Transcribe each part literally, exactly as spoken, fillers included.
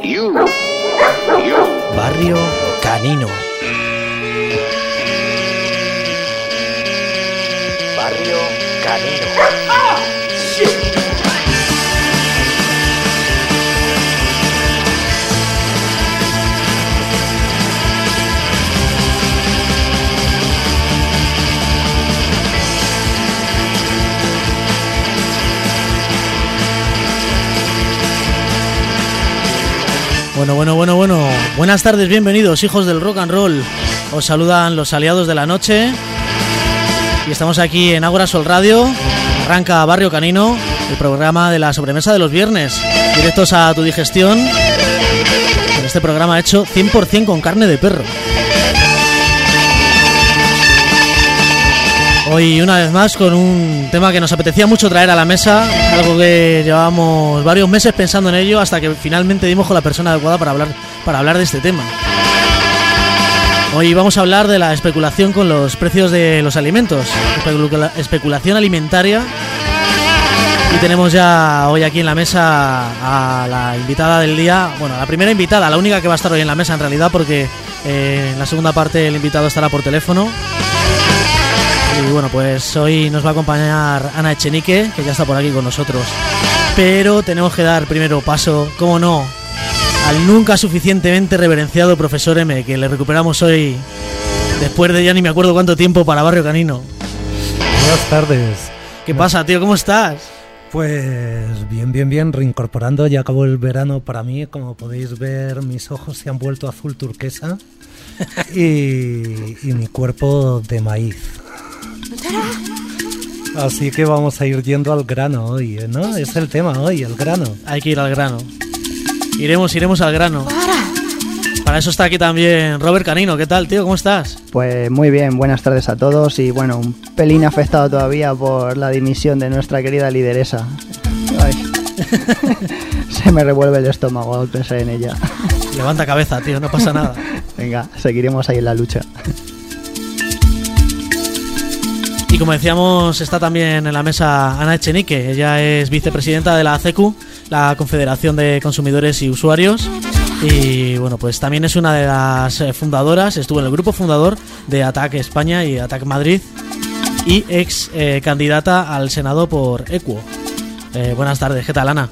You. You. Barrio Canino. Barrio Canino. ¡Ah! ¡Shit! Bueno, bueno, bueno, bueno. Buenas tardes, bienvenidos, hijos del rock and roll. Os saludan los aliados de la noche. Y estamos aquí en Ágora Sol Radio. Arranca Barrio Canino, el programa de la sobremesa de los viernes. Directos a tu digestión. En este programa hecho cien por ciento con carne de perro. Hoy una vez más con un tema que nos apetecía mucho traer a la mesa, algo que llevábamos varios meses pensando en ello hasta que finalmente dimos con la persona adecuada para hablar, para hablar de este tema. Hoy vamos a hablar de la especulación con los precios de los alimentos, especula- especulación alimentaria, y tenemos ya hoy aquí en la mesa a la invitada del día, bueno, la primera invitada, la única que va a estar hoy en la mesa en realidad, porque eh, en la segunda parte el invitado estará por teléfono. Y bueno, pues hoy nos va a acompañar Ana Echenique, que ya está por aquí con nosotros. Pero tenemos que dar primero paso, cómo no, al nunca suficientemente reverenciado profesor M, que le recuperamos hoy después de ya ni me acuerdo cuánto tiempo para Barrio Canino. Buenas tardes. ¿Qué pasa, tío? ¿Cómo estás? Pues bien, bien, bien, reincorporando. Ya acabó el verano para mí. Como podéis ver, mis ojos se han vuelto azul turquesa y, y mi cuerpo de maíz. Así que vamos a ir yendo al grano hoy, ¿no? Es el tema hoy, el grano. Hay que ir al grano. Iremos, iremos al grano. Para eso está aquí también Robert Canino. ¿Qué tal, tío? ¿Cómo estás? Pues muy bien, buenas tardes a todos. Y bueno, un pelín afectado todavía por la dimisión de nuestra querida lideresa. Ay. Se me revuelve el estómago al pensar en ella. Levanta cabeza, tío, no pasa nada. Venga, seguiremos ahí en la lucha. Y como decíamos, está también en la mesa Ana Echenique. Ella es vicepresidenta de la A C U, la Confederación de Consumidores y Usuarios. Y bueno, pues también es una de las fundadoras, estuvo en el grupo fundador de ATAC España y ATAC Madrid. Y ex eh, candidata al Senado por Equo. Eh, buenas tardes, ¿qué tal, Ana?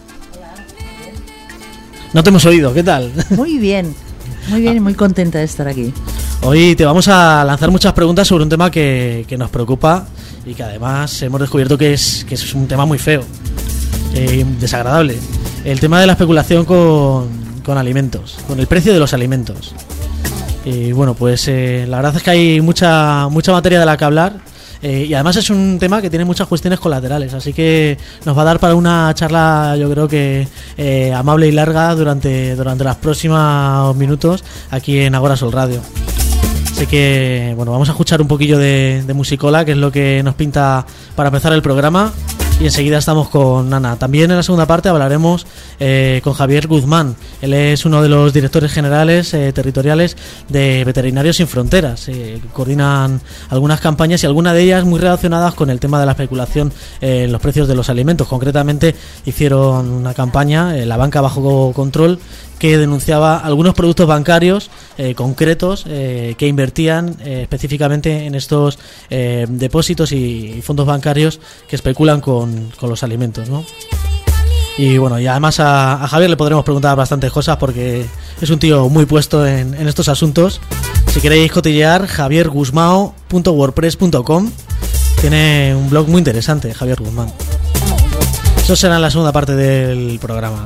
No te hemos oído, ¿qué tal? Muy bien, muy bien y muy contenta de estar aquí. Hoy te vamos a lanzar muchas preguntas sobre un tema que, que nos preocupa y que además hemos descubierto que es, que es un tema muy feo, eh, desagradable. El tema de la especulación con, con alimentos, con el precio de los alimentos. Y bueno, pues eh, la verdad es que hay mucha, mucha materia de la que hablar. Eh, y además es un tema que tiene muchas cuestiones colaterales, así que nos va a dar para una charla, yo creo que eh, amable y larga durante, durante los próximos minutos aquí en Ágora Sol Radio. Así que, bueno, vamos a escuchar un poquillo de, de musicola, que es lo que nos pinta para empezar el programa. Y enseguida estamos con Ana. También en la segunda parte hablaremos eh, con Javier Guzmán. Él es uno de los directores generales eh, territoriales de Veterinarios Sin Fronteras. Eh, coordinan algunas campañas y algunas de ellas muy relacionadas con el tema de la especulación eh, en los precios de los alimentos. Concretamente hicieron una campaña, eh, La Banca Bajo Control, que denunciaba algunos productos bancarios eh, concretos eh, que invertían eh, específicamente en estos eh, depósitos y, y fondos bancarios que especulan con, con los alimentos, ¿no? Y bueno, y además a, a Javier le podremos preguntar bastantes cosas porque es un tío muy puesto en, en estos asuntos. Si queréis cotillear, javier guzmao punto wordpress punto com. Tiene un blog muy interesante, Javier Guzmán. Eso será en la segunda parte del programa.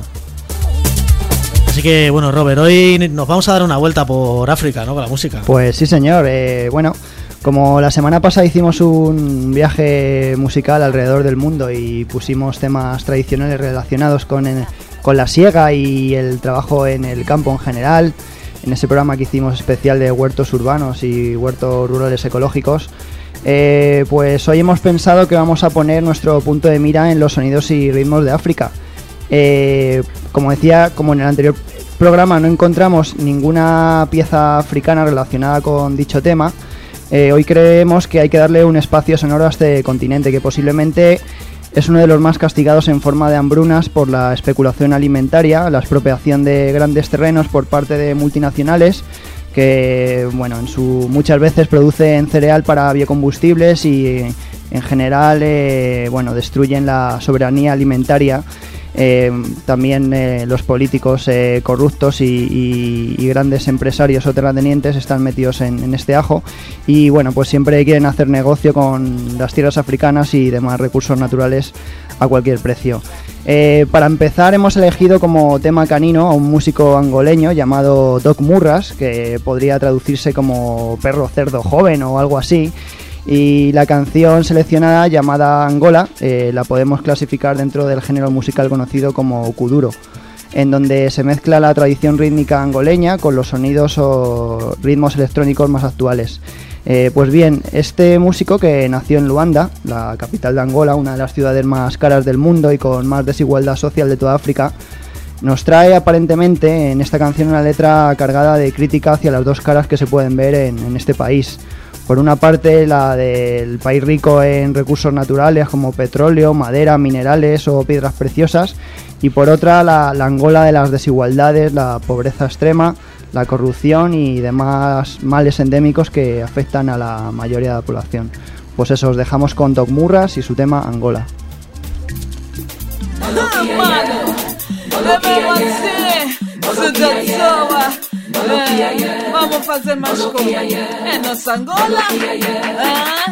Así que, bueno, Robert, hoy nos vamos a dar una vuelta por África, ¿no? Con la música. Pues sí, señor. Eh, bueno, como la semana pasada hicimos un viaje musical alrededor del mundo y pusimos temas tradicionales relacionados con, el, con la siega y el trabajo en el campo en general, en ese programa que hicimos especial de huertos urbanos y huertos rurales ecológicos, eh, pues hoy hemos pensado que vamos a poner nuestro punto de mira en los sonidos y ritmos de África. Eh, como decía, como en el anterior programa no encontramos ninguna pieza africana relacionada con dicho tema, eh, hoy creemos que hay que darle un espacio sonoro a este continente que posiblemente es uno de los más castigados en forma de hambrunas por la especulación alimentaria, la expropiación de grandes terrenos por parte de multinacionales que, bueno, en su, muchas veces producen cereal para biocombustibles y en general, eh, bueno, destruyen la soberanía alimentaria. Eh, también eh, los políticos eh, corruptos y, y, y grandes empresarios o terratenientes están metidos en, en este ajo y bueno, pues siempre quieren hacer negocio con las tierras africanas y demás recursos naturales a cualquier precio. Eh, para empezar hemos elegido como tema canino a un músico angoleño llamado Doc Murras, que podría traducirse como perro cerdo joven o algo así. Y la canción seleccionada, llamada Angola, eh, la podemos clasificar dentro del género musical conocido como kuduro, en donde se mezcla la tradición rítmica angoleña con los sonidos o ritmos electrónicos más actuales. Eh, pues bien, este músico, que nació en Luanda, la capital de Angola, una de las ciudades más caras del mundo y con más desigualdad social de toda África, nos trae aparentemente en esta canción una letra cargada de crítica hacia las dos caras que se pueden ver en, en este país. Por una parte, la del país rico en recursos naturales como petróleo, madera, minerales o piedras preciosas, y por otra, la, la Angola de las desigualdades, la pobreza extrema, la corrupción y demás males endémicos que afectan a la mayoría de la población. Pues eso, os dejamos con Doc Murras y su tema Angola. É, vamos fazer mais coisa. É nossa Angola. Ah,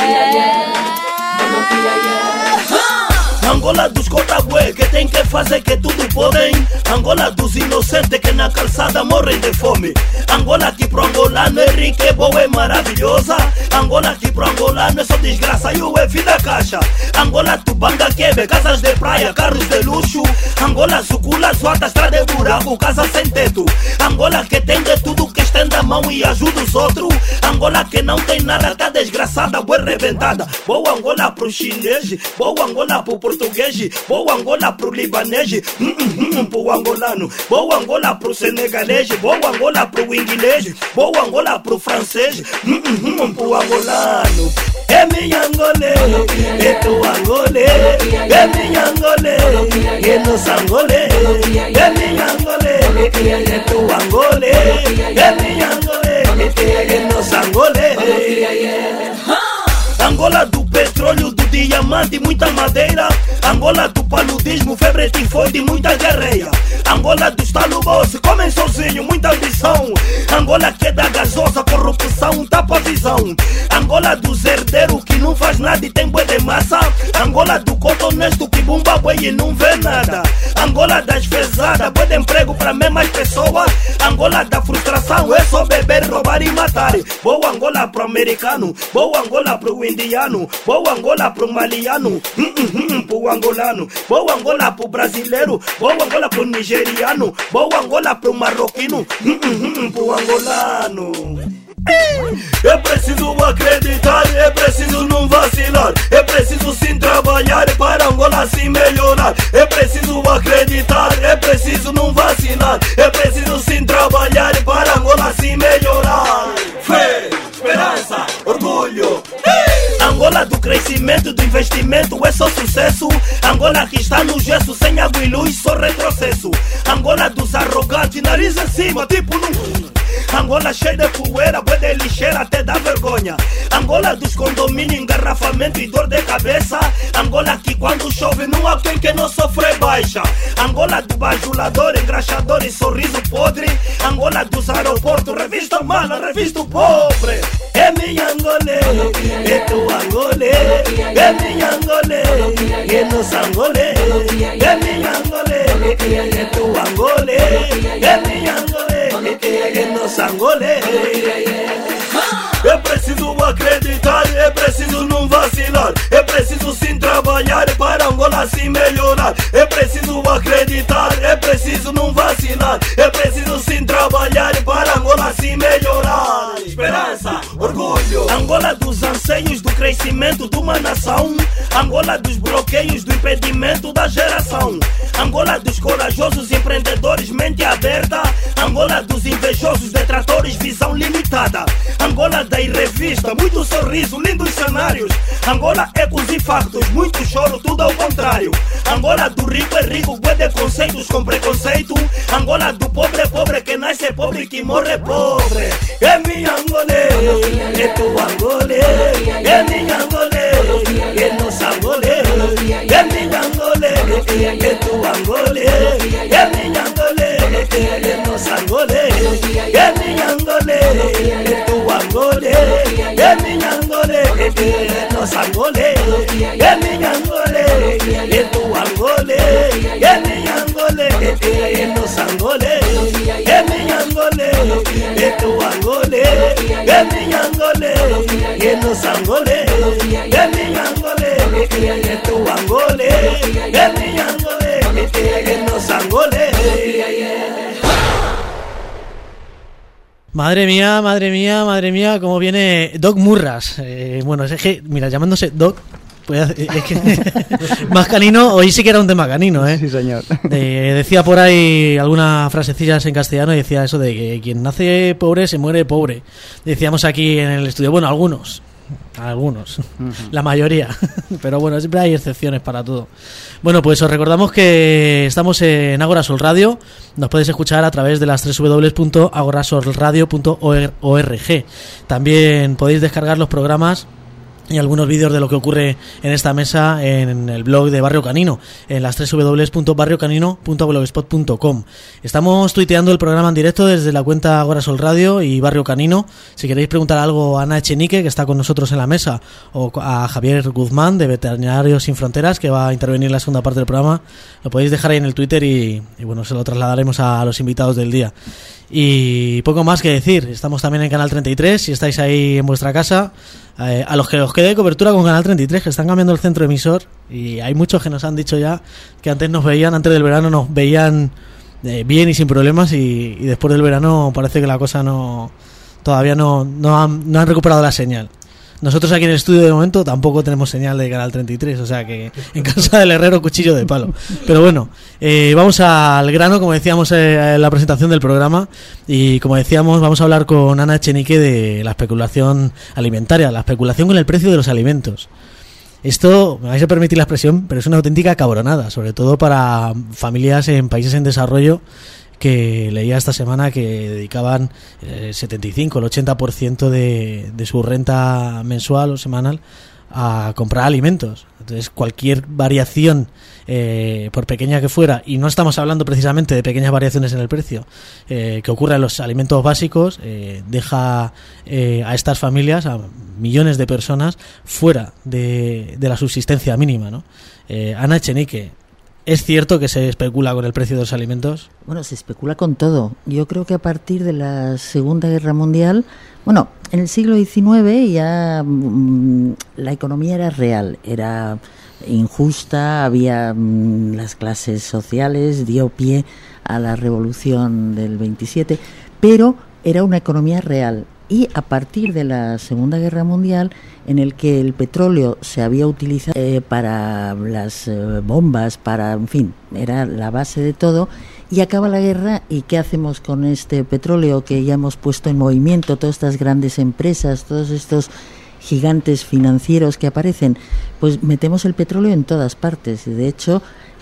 Angola dos cotabué que tem que fazer que tudo podem. Angola dos inocentes que na calçada morrem de fome. Angola que pro angolano é rica, é boa, é maravilhosa. Angola que pro angolano é só desgraça e o é vida caixa. Angola tu banga quebe, casas de praia, carros de luxo. Angola sucula, suata, estrada de buraco, casa sem teto. Angola que tem de tudo, que estende a mão e ajuda os outros. Angola que não tem nada, tá desgraçada, boa reventada. Boa Angola pro chinês, boa Angola pro português, boa Angola pro libanês, hum, hum, hum, pro angolano, boa Angola pro senegalês, boa Angola pro inglês, boa Angola pro francês, hum, hum, hum, pro angolano. É minha Angolê, é tu Angolê, é minha Angolê, é nossa Angolê, é minha Angolê, é tu Angolê, é minha Angolê, é nossa Angolê. Angola do petróleo, do diamante, muita madeira. Angola do paludismo, febre, tifoide, muita diarreia. Angola do estalo bolso, comem sozinho, muita ambição. Angola que é da gasosa, corrupção, tapa a visão. Angola dos herdeiros que não faz nada e tem bué de massa. Angola do cotonesto que bumba bué e não vê nada. Angola das fezadas, bué de emprego pra mesmas pessoas. Angola da frustração, é só beber, roubar e matar. Boa Angola pro americano, boa Angola pro indiano, boa Angola pro maliano, hum, hum, hum, pro angolano, boa Angola pro brasileiro, boa Angola pro nigeriano, boa Angola pro marroquino, hum, hum, hum, pro angolano. É preciso acreditar, é preciso não vacilar, é preciso sim trabalhar para Angola se melhorar. É preciso acreditar, é preciso não vacilar, é preciso sim trabalhar para Angola se melhorar. Fé, esperança, orgulho. Angola do crescimento, do investimento é só sucesso. Angola que está no gesso, sem água e luz, só retrocesso. Angola dos arrogantes, nariz em cima, tipo num... Angola cheia de poeira, bué de lixeira, até dá vergonha. Angola dos condomínios, engarrafamento e dor de cabeça. Angola que quando chove não há quem que não sofre baixa. Angola do bajulador, engraxador e sorriso podre. Angola dos aeroportos, revista mala, revista pobre. É minha Angolê, é tu Angolê, é minha Angolê, é nossa Angolê, é minha Angolê, é tu Angolê, é minha Angolê, é nossa Angolê. É preciso acreditar, é preciso não vacilar, é preciso sim trabalhar para Angola se melhorar. É preciso acreditar, é preciso não vacilar, é preciso sim trabalhar para Angola se melhorar. Esperança, orgulho. Angola dos anseios, do crescimento de uma nação. Angola dos bloqueios, do impedimento da geração. Angola dos corajosos empreendedores, mente aberta. Angola dos invejosos, detratores, visão limitada. Angola da revista, muito sorriso, lindos cenários. Angola é com os infartos, muito choro, tudo ao contrário. Angola do rico é rico, guarda conceitos com preconceito. Angola do pobre é pobre, que nasce é pobre, que morre é pobre. É minha Angolê, é tu Angolê. É minha Angolê, é nossa Angolê. É minha Angolê, é tu Angolê. É minha Angolê, é nossa Angolê. É minha Angolê, é tu Angolê. É minha Angolê, é nossa Angolê. É minha Angolê, é tu Angolê. É minha Angolê, é nossa Angolê. É minha Angolê, é tu Angolê. É minha Angolê, é nossa Angolê. É minha Angolê, é tu Angolê. É minha Angolê, é nossa Angolê. Madre mía, madre mía, madre mía, cómo viene Doc Murras. Eh, bueno, es que, mira, llamándose Doc, pues, es que más canino, hoy sí que era un tema canino, ¿eh? Sí, señor. Eh, decía por ahí algunas frasecillas en castellano y decía eso de que quien nace pobre se muere pobre. Decíamos aquí en el estudio, bueno, algunos. Algunos, uh-huh. La mayoría, pero bueno, siempre hay excepciones para todo. Bueno, pues os recordamos que estamos en Agora Sol Radio. Nos podéis escuchar a través de las doble u doble u doble u punto agora sol radio punto org. También podéis descargar los programas y algunos vídeos de lo que ocurre en esta mesa en el blog de Barrio Canino, en las doble u doble u doble u punto barrio canino punto blogspot punto com. Estamos tuiteando el programa en directo desde la cuenta Agora Sol Radio y Barrio Canino. Si queréis preguntar algo a Ana Echenique, que está con nosotros en la mesa, o a Javier Guzmán, de Veterinarios Sin Fronteras, que va a intervenir en la segunda parte del programa, lo podéis dejar ahí en el Twitter y, y bueno, se lo trasladaremos a los invitados del día. Y poco más que decir. Estamos también en Canal treinta y tres, si estáis ahí en vuestra casa. Eh, a los que os quede cobertura con Canal treinta y tres, que están cambiando el centro emisor, y hay muchos que nos han dicho ya que antes nos veían, antes del verano nos veían eh, bien y sin problemas, y, y después del verano parece que la cosa no todavía no, no, han, no han recuperado la señal. Nosotros aquí en el estudio de momento tampoco tenemos señal de Canal treinta y tres, o sea que en casa del herrero cuchillo de palo. Pero bueno, eh, vamos al grano, como decíamos eh, en la presentación del programa, y como decíamos, vamos a hablar con Ana Echenique de la especulación alimentaria, la especulación con el precio de los alimentos. Esto, me vais a permitir la expresión, pero es una auténtica cabronada, sobre todo para familias en países en desarrollo, que leía esta semana que dedicaban el setenta y cinco, el ochenta por ciento de, de su renta mensual o semanal a comprar alimentos. Entonces cualquier variación, eh, por pequeña que fuera, y no estamos hablando precisamente de pequeñas variaciones en el precio, eh, que ocurre en los alimentos básicos, eh, deja eh, a estas familias, a millones de personas, fuera de, de la subsistencia mínima, ¿no? Eh, Ana Echenique, ¿es cierto que se especula con el precio de los alimentos? Bueno, se especula con todo. Yo creo que a partir de la Segunda Guerra Mundial, bueno, en el siglo diecinueve ya mmm, la economía era real, era injusta, había mmm, las clases sociales, dio pie a la revolución del veintisiete, pero era una economía real. Y a partir de la Segunda Guerra Mundial, en el que el petróleo se había utilizado eh, para las eh, bombas, para, en fin, era la base de todo, y acaba la guerra, ¿y qué hacemos con este petróleo que ya hemos puesto en movimiento, todas estas grandes empresas, todos estos gigantes financieros que aparecen? Pues metemos el petróleo en todas partes. De hecho,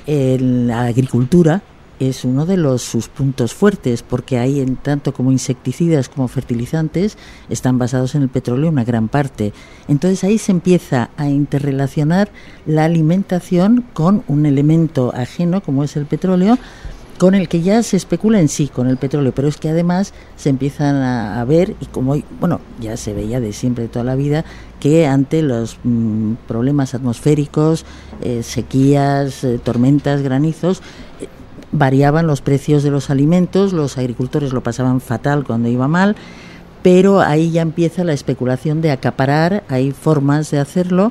en la agricultura es uno de los sus puntos fuertes, porque hay, en tanto como insecticidas como fertilizantes, están basados en el petróleo una gran parte. Entonces ahí se empieza a interrelacionar la alimentación con un elemento ajeno como es el petróleo, con el que ya se especula en sí con el petróleo, pero es que además se empiezan a, a ver, y como bueno, ya se veía de siempre, de toda la vida, que ante los mmm, problemas atmosféricos, eh, sequías, eh, tormentas, granizos, eh, variaban los precios de los alimentos, los agricultores lo pasaban fatal cuando iba mal, pero ahí ya empieza la especulación de acaparar, hay formas de hacerlo,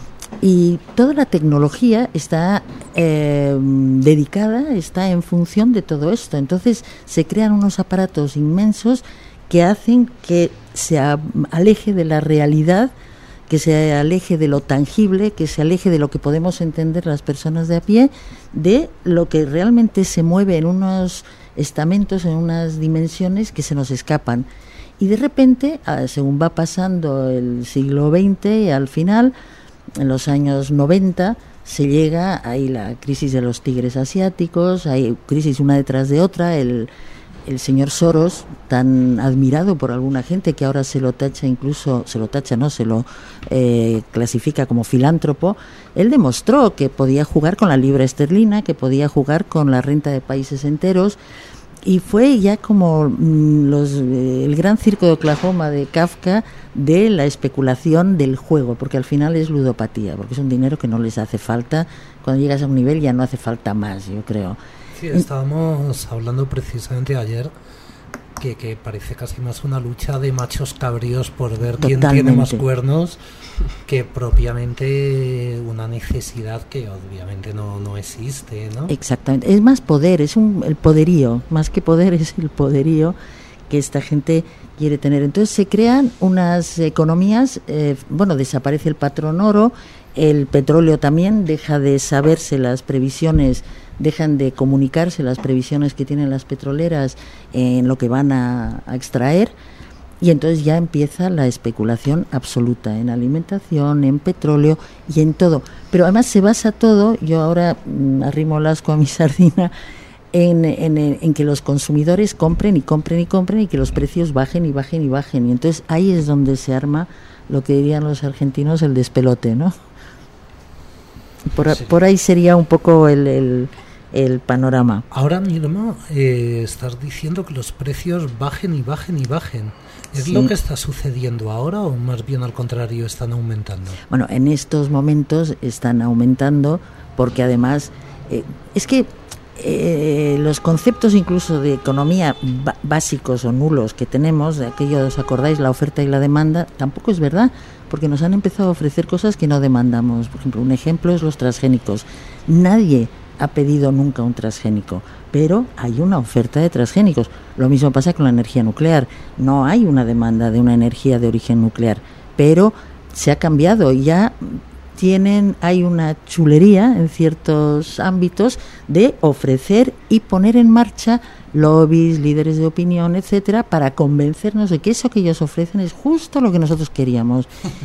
y toda la tecnología está eh, dedicada, está en función de todo esto. Entonces se crean unos aparatos inmensos que hacen que se aleje de la realidad, que se aleje de lo tangible, que se aleje de lo que podemos entender las personas de a pie, de lo que realmente se mueve en unos estamentos en unas dimensiones que se nos escapan. Y de repente, según va pasando el siglo veinte, al final, en los años noventa, se llega, hay la crisis de los tigres asiáticos, hay crisis una detrás de otra, el, el señor Soros, tan admirado por alguna gente que ahora se lo tacha incluso, se lo tacha, no, se lo eh, clasifica como filántropo, él demostró que podía jugar con la libra esterlina, que podía jugar con la renta de países enteros, y fue ya como mmm, los, eh, el gran circo de Oklahoma de Kafka de la especulación del juego, porque al final es ludopatía, porque es un dinero que no les hace falta, cuando llegas a un nivel ya no hace falta más, yo creo. Sí, estábamos hablando precisamente ayer que, que parece casi más una lucha de machos cabríos por ver quién Totalmente. tiene más cuernos que propiamente una necesidad que obviamente no, no existe, ¿no? Exactamente, es más poder, es un, el poderío, más que poder es el poderío que esta gente quiere tener. Entonces se crean unas economías, eh, bueno, desaparece el patrón oro, el petróleo también, deja de saberse las previsiones, dejan de comunicarse las previsiones que tienen las petroleras en lo que van a, a extraer, y entonces ya empieza la especulación absoluta en alimentación, en petróleo y en todo. Pero además se basa todo, yo ahora mmm, arrimo el asco a mi sardina, en, en, en que los consumidores compren y compren y compren y que los precios bajen y bajen y bajen. Y entonces ahí es donde se arma lo que dirían los argentinos el despelote, ¿no? Por, sí. por ahí sería un poco el... el el panorama. Ahora mismo eh, estás diciendo que los precios bajen y bajen y bajen. ¿Es sí. lo que está sucediendo ahora o más bien al contrario están aumentando? Bueno, en estos momentos están aumentando porque además eh, es que eh, los conceptos incluso de economía b- básicos o nulos que tenemos, de aquello, ¿os acordáis? La oferta y la demanda, tampoco es verdad, porque nos han empezado a ofrecer cosas que no demandamos. Por ejemplo, un ejemplo es los transgénicos. Nadie ha pedido nunca un transgénico, pero hay una oferta de transgénicos. Lo mismo pasa con la energía nuclear. No hay una demanda de una energía de origen nuclear, pero se ha cambiado. Ya tienen, hay una chulería en ciertos ámbitos de ofrecer y poner en marcha lobbies, líderes de opinión, etcétera, para convencernos de que eso que ellos ofrecen es justo lo que nosotros queríamos.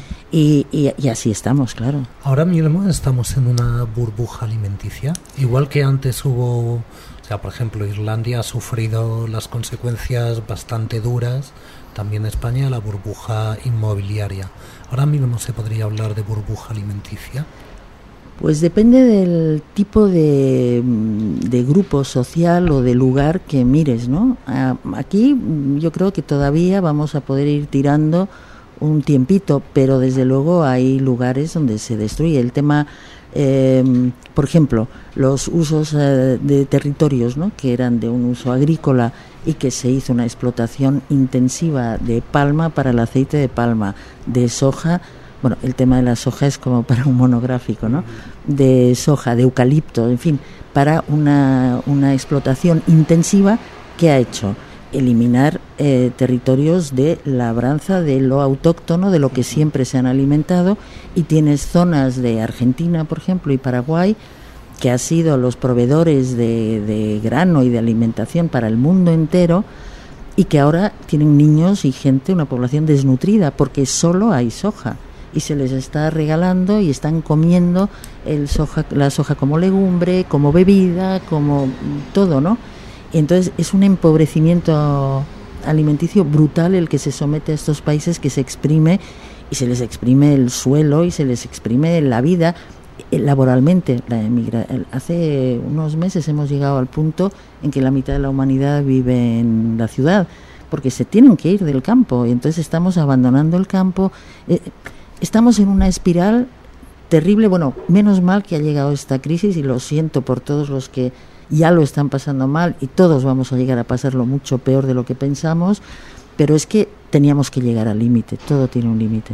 Y, y, y así estamos, claro. Ahora mismo estamos en una burbuja alimenticia, igual que antes hubo, o sea, por ejemplo, Irlanda ha sufrido las consecuencias bastante duras, también España, la burbuja inmobiliaria. Ahora mismo se podría hablar de burbuja alimenticia. Pues depende del tipo de, de grupo social o de lugar que mires, ¿no? Aquí yo creo que todavía vamos a poder ir tirando un tiempito, pero desde luego hay lugares donde se destruye. El tema, eh, por ejemplo, los usos eh, de territorios, ¿no? Que eran de un uso agrícola y que se hizo una explotación intensiva de palma para el aceite de palma, de soja. Bueno, el tema de la soja es como para un monográfico, ¿no? De soja, de eucalipto, en fin, para una, una explotación intensiva que ha hecho eliminar eh, territorios de labranza, de lo autóctono, de lo que siempre se han alimentado, y tienes zonas de Argentina, por ejemplo, y Paraguay, que han sido los proveedores de, de grano y de alimentación para el mundo entero, y que ahora tienen niños y gente, una población desnutrida, porque solo hay soja. Y se les está regalando y están comiendo el soja, la soja como legumbre, como bebida, como todo, ¿no? Entonces es un empobrecimiento alimenticio brutal el que se somete a estos países, que se exprime y se les exprime el suelo y se les exprime la vida laboralmente. La emigra- hace unos meses hemos llegado al punto en que la mitad de la humanidad vive en la ciudad porque se tienen que ir del campo, y entonces estamos abandonando el campo. Eh, Estamos en una espiral terrible. Bueno, menos mal que ha llegado esta crisis, y lo siento por todos los que ya lo están pasando mal, y todos vamos a llegar a pasarlo mucho peor de lo que pensamos, pero es que teníamos que llegar al límite, todo tiene un límite.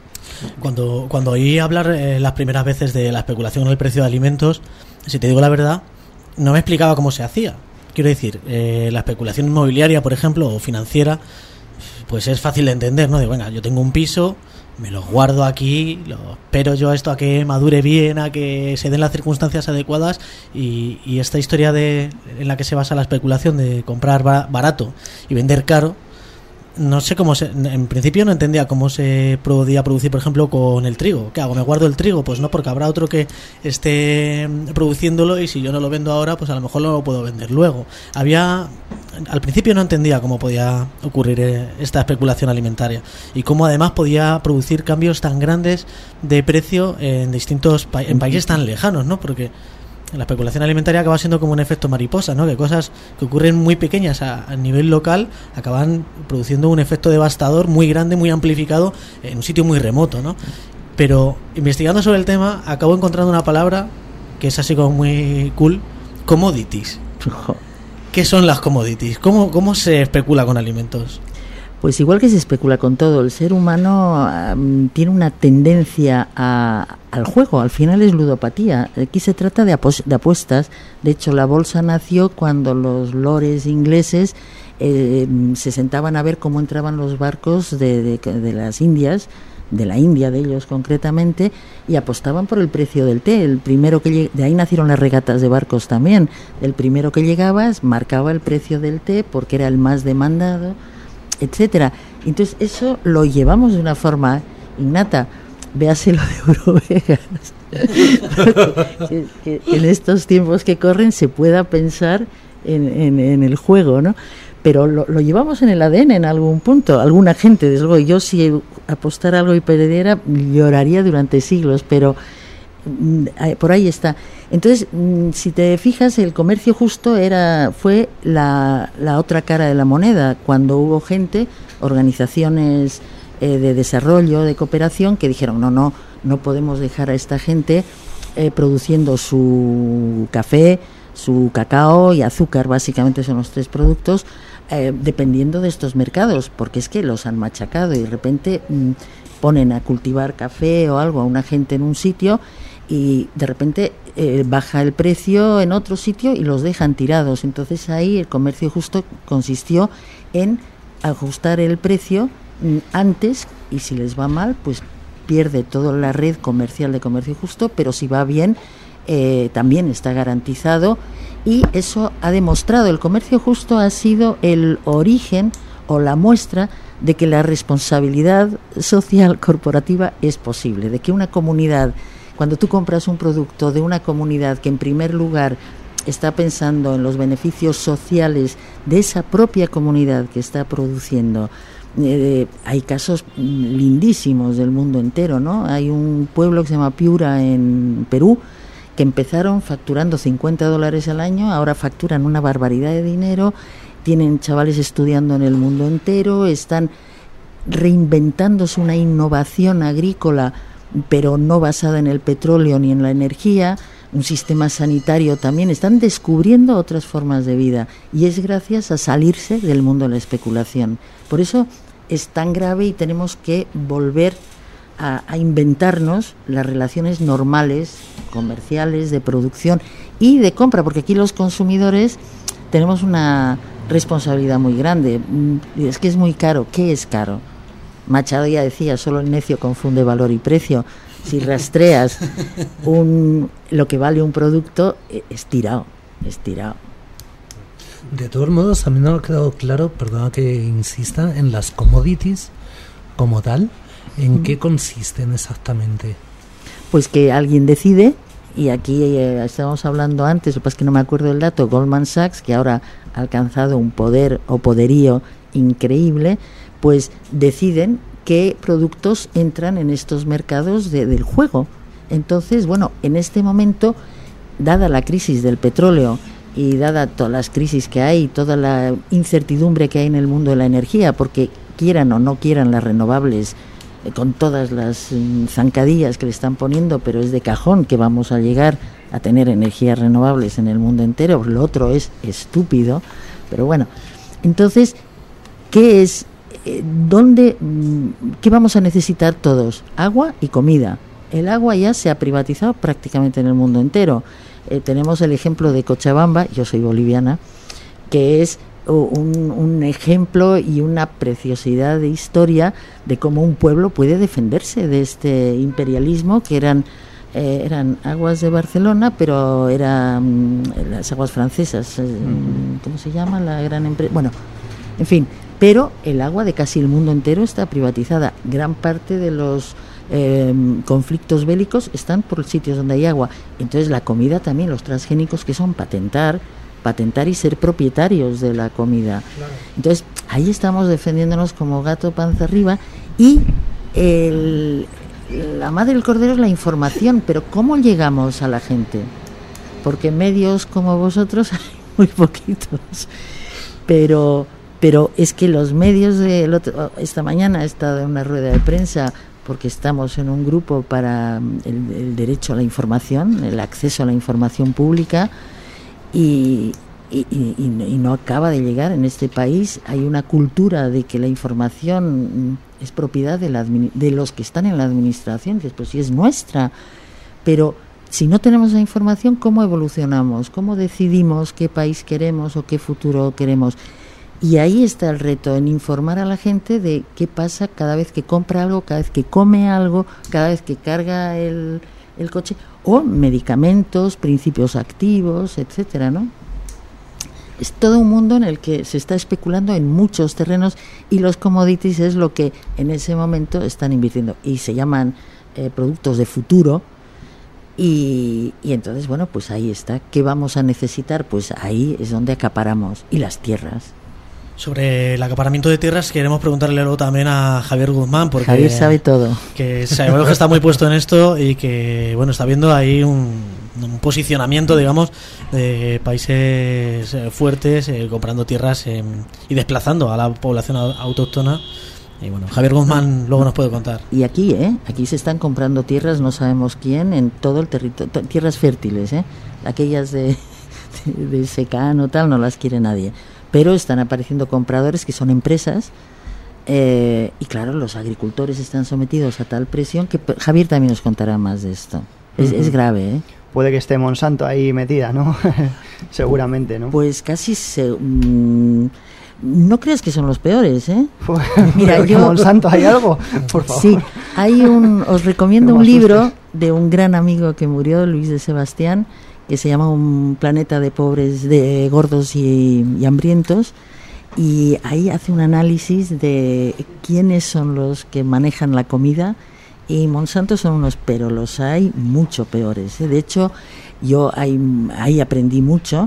Cuando, cuando oí hablar eh, las primeras veces de la especulación en el precio de alimentos, si te digo la verdad, no me explicaba cómo se hacía. Quiero decir, eh, la especulación inmobiliaria, por ejemplo, o financiera, pues es fácil de entender, ¿no? De, venga, yo tengo un piso, me lo guardo aquí, lo espero yo a esto a que madure bien, a que se den las circunstancias adecuadas, y, y esta historia de en la que se basa la especulación de comprar ba- barato y vender caro, no sé cómo se, en principio no entendía cómo se podía producir, por ejemplo, con el trigo. ¿Qué hago? ¿Me guardo el trigo? Pues no, porque habrá otro que esté produciéndolo, y si yo no lo vendo ahora, pues a lo mejor no lo puedo vender luego. Había, al principio no entendía cómo podía ocurrir esta especulación alimentaria, y cómo además podía producir cambios tan grandes de precio en distintos pa- en países tan lejanos, ¿no? Porque la especulación alimentaria acaba siendo como un efecto mariposa, ¿no? Que cosas que ocurren muy pequeñas a, a nivel local acaban produciendo un efecto devastador muy grande, muy amplificado en un sitio muy remoto, ¿no? Pero investigando sobre el tema acabo encontrando una palabra que es así como muy cool: commodities. ¿Qué son las commodities? ¿Cómo, cómo se especula con alimentos? Pues igual que se especula con todo, el ser humano um, tiene una tendencia a, al juego, al final es ludopatía. Aquí se trata de, apos, de apuestas. De hecho, la bolsa nació cuando los lores ingleses eh, se sentaban a ver cómo entraban los barcos de, de, de las Indias, de la India de ellos concretamente, y apostaban por el precio del té. El primero que lleg- de ahí nacieron las regatas de barcos también. El primero que llegaba marcaba el precio del té porque era el más demandado, etcétera. Entonces eso lo llevamos de una forma innata. Véase lo de Eurovegas. que, que, que en estos tiempos que corren se pueda pensar en, en, en el juego, ¿no? Pero lo, lo llevamos en el A D N en algún punto. Alguna gente, desde luego, yo si apostara algo y perdiera, lloraría durante siglos, pero por ahí está. Entonces, si te fijas, el comercio justo era fue la, la otra cara de la moneda, cuando hubo gente, organizaciones eh, de desarrollo, de cooperación, que dijeron, no, no, no podemos dejar a esta gente eh, produciendo su café, su cacao y azúcar, básicamente son los tres productos, eh, dependiendo de estos mercados, porque es que los han machacado y de repente mmm, ponen a cultivar café o algo a una gente en un sitio y de repente eh, baja el precio en otro sitio y los dejan tirados. Entonces ahí el comercio justo consistió en ajustar el precio mm, antes, y si les va mal, pues pierde toda la red comercial de comercio justo, pero si va bien, eh, también está garantizado, y eso ha demostrado, el comercio justo ha sido el origen o la muestra de que la responsabilidad social corporativa es posible, de que una comunidad, cuando tú compras un producto de una comunidad que en primer lugar está pensando en los beneficios sociales de esa propia comunidad que está produciendo, eh, hay casos lindísimos del mundo entero, ¿no? Hay un pueblo que se llama Piura en Perú, que empezaron facturando cincuenta dólares al año, ahora facturan una barbaridad de dinero, tienen chavales estudiando en el mundo entero, están reinventándose una innovación agrícola, pero no basada en el petróleo ni en la energía, un sistema sanitario también, están descubriendo otras formas de vida, y es gracias a salirse del mundo de la especulación. Por eso es tan grave y tenemos que volver a, a inventarnos las relaciones normales, comerciales, de producción y de compra, porque aquí los consumidores tenemos una responsabilidad muy grande. Es que es muy caro. ¿Qué es caro? Machado ya decía, solo el necio confunde valor y precio. Si rastreas un, lo que vale un producto, es tirado, es tirado. De todos modos, a mí no me ha quedado claro, perdona que insista, en las commodities como tal, ¿en mm. qué consisten exactamente? Pues que alguien decide, y aquí eh, estábamos hablando antes, lo que pasa es que no me acuerdo del dato, Goldman Sachs, que ahora ha alcanzado un poder o poderío increíble, pues deciden qué productos entran en estos mercados de, del juego. Entonces, bueno, en este momento, dada la crisis del petróleo y dada todas las crisis que hay, toda la incertidumbre que hay en el mundo de la energía, porque quieran o no quieran las renovables, eh, con todas las mm, zancadillas que le están poniendo, pero es de cajón que vamos a llegar a tener energías renovables en el mundo entero. Lo otro es estúpido, pero bueno. Entonces, ¿qué es? Eh, ¿dónde, mm, qué vamos a necesitar todos? Agua y comida. El agua ya se ha privatizado prácticamente en el mundo entero. Eh, tenemos el ejemplo de Cochabamba, yo soy boliviana, que es un, un ejemplo y una preciosidad de historia de cómo un pueblo puede defenderse de este imperialismo, que eran eh, eran aguas de Barcelona, pero eran las aguas francesas, eh, ¿cómo se llama la gran empresa? Bueno, en fin, pero el agua de casi el mundo entero está privatizada. Gran parte de los eh, conflictos bélicos están por sitios donde hay agua. Entonces la comida también, los transgénicos, que son patentar patentar y ser propietarios de la comida. Claro. Entonces, ahí estamos defendiéndonos como gato panza arriba, y el, la madre del cordero es la información, pero ¿cómo llegamos a la gente? Porque medios como vosotros hay muy poquitos, pero pero es que los medios de el otro, esta mañana he estado en una rueda de prensa porque estamos en un grupo para el, el derecho a la información, el acceso a la información pública. Y, y, y, y no acaba de llegar en este país. Hay una cultura de que la información es propiedad de, la, de los que están en la administración, que pues sí es nuestra, pero si no tenemos la información, ¿cómo evolucionamos? ¿Cómo decidimos qué país queremos o qué futuro queremos? Y ahí está el reto, en informar a la gente de qué pasa cada vez que compra algo, cada vez que come algo, cada vez que carga el, el coche, o medicamentos, principios activos, etcétera, ¿no? Es todo un mundo en el que se está especulando en muchos terrenos, y los commodities es lo que en ese momento están invirtiendo, y se llaman eh, productos de futuro, y, y entonces, bueno, pues ahí está. ¿Qué vamos a necesitar? Pues ahí es donde acaparamos, y las tierras. Sobre el acaparamiento de tierras queremos preguntarle luego también a Javier Guzmán, porque Javier sabe todo, que sabemos que está muy puesto en esto y que bueno, está viendo ahí un, un posicionamiento, digamos, de países fuertes eh, comprando tierras eh, y desplazando a la población autóctona. Y bueno, Javier Guzmán luego nos puede contar. Y aquí, ¿eh? Aquí se están comprando tierras, no sabemos quién, en todo el territorio, tierras fértiles, ¿eh? Aquellas de, de, de secano, tal, no las quiere nadie. Pero están apareciendo compradores que son empresas, eh, y claro, los agricultores están sometidos a tal presión que Javier también nos contará más de esto. Es, uh-huh. es grave, ¿eh? Puede que esté Monsanto ahí metida, ¿no? Seguramente, ¿no? Pues casi se... Mmm, no creas que son los peores, ¿eh? Mira, yo... Monsanto, ¿hay algo? Por favor. Sí, hay un... Os recomiendo un libro de un gran amigo que murió, Luis de Sebastián, que se llama Un planeta de pobres, de gordos y, y hambrientos, y ahí hace un análisis de quiénes son los que manejan la comida, y Monsanto son unos, pero los hay mucho peores, ¿eh? De hecho, yo ahí, ahí aprendí mucho.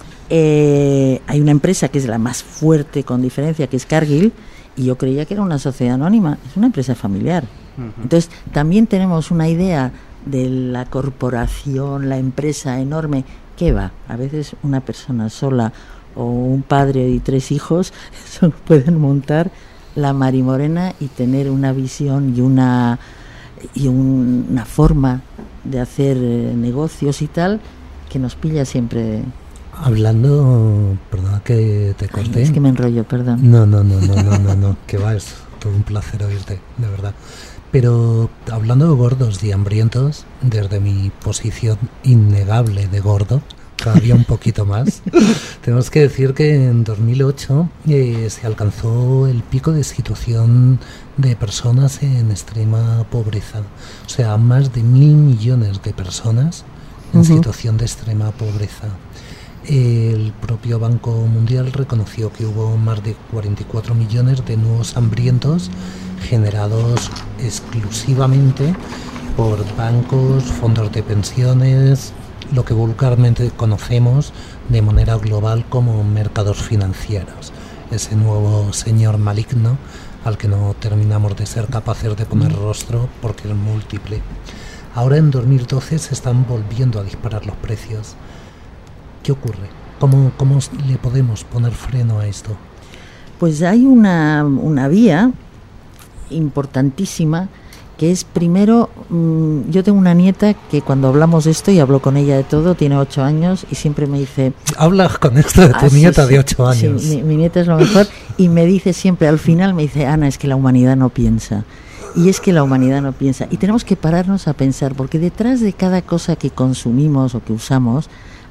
Eh, hay una empresa que es la más fuerte con diferencia, que es Cargill, y yo creía que era una sociedad anónima, es una empresa familiar. Uh-huh. Entonces, también tenemos una idea de la corporación, la empresa enorme. ¿Qué va? A veces una persona sola o un padre y tres hijos pueden montar la marimorena y tener una visión y una y un, una forma de hacer eh, negocios y tal, que nos pilla siempre. Hablando, perdona que te corté. Ay, es que me enrollo, perdón. No, no, no, no, no, no, no, que va, es todo un placer oírte, de verdad. Pero hablando de gordos y hambrientos, desde mi posición innegable de gordo, cada día un poquito más, tenemos que decir que en dos mil ocho eh, se alcanzó el pico de situación de personas en extrema pobreza. O sea, más de mil millones de personas en uh-huh. situación de extrema pobreza. El propio Banco Mundial reconoció que hubo más de cuarenta y cuatro millones de nuevos hambrientos generados exclusivamente por bancos, fondos de pensiones, lo que vulgarmente conocemos de manera global como mercados financieros. Ese nuevo señor maligno al que no terminamos de ser capaces de poner rostro porque es múltiple. Ahora en dos mil doce se están volviendo a disparar los precios. ¿Qué ocurre? ¿Cómo, cómo le podemos poner freno a esto? Pues hay una, una vía importantísima, que es primero, mmm, yo tengo una nieta que cuando hablamos de esto, y hablo con ella de todo, tiene ocho años, y siempre me dice... Hablas con esto de tu ah, nieta sí, de ocho años. Sí, mi, mi nieta es lo mejor, y me dice siempre, al final me dice, Ana, es que la humanidad no piensa. Y es que la humanidad no piensa. Y tenemos que pararnos a pensar, porque detrás de cada cosa que consumimos o que usamos,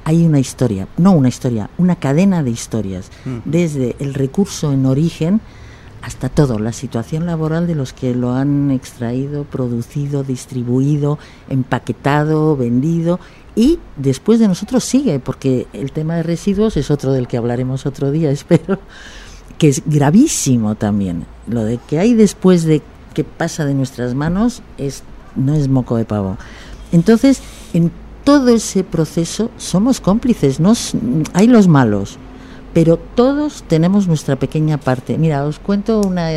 hay una historia, no una historia, una cadena de historias, mm. desde el recurso en origen hasta todo, la situación laboral de los que lo han extraído, producido, distribuido, empaquetado, vendido, y después de nosotros sigue, porque el tema de residuos es otro del que hablaremos otro día, espero, que es gravísimo también. Lo de que hay después de que pasa de nuestras manos es no es moco de pavo. Entonces, en todo ese proceso somos cómplices, no hay los malos, pero todos tenemos nuestra pequeña parte. Mira, os cuento una,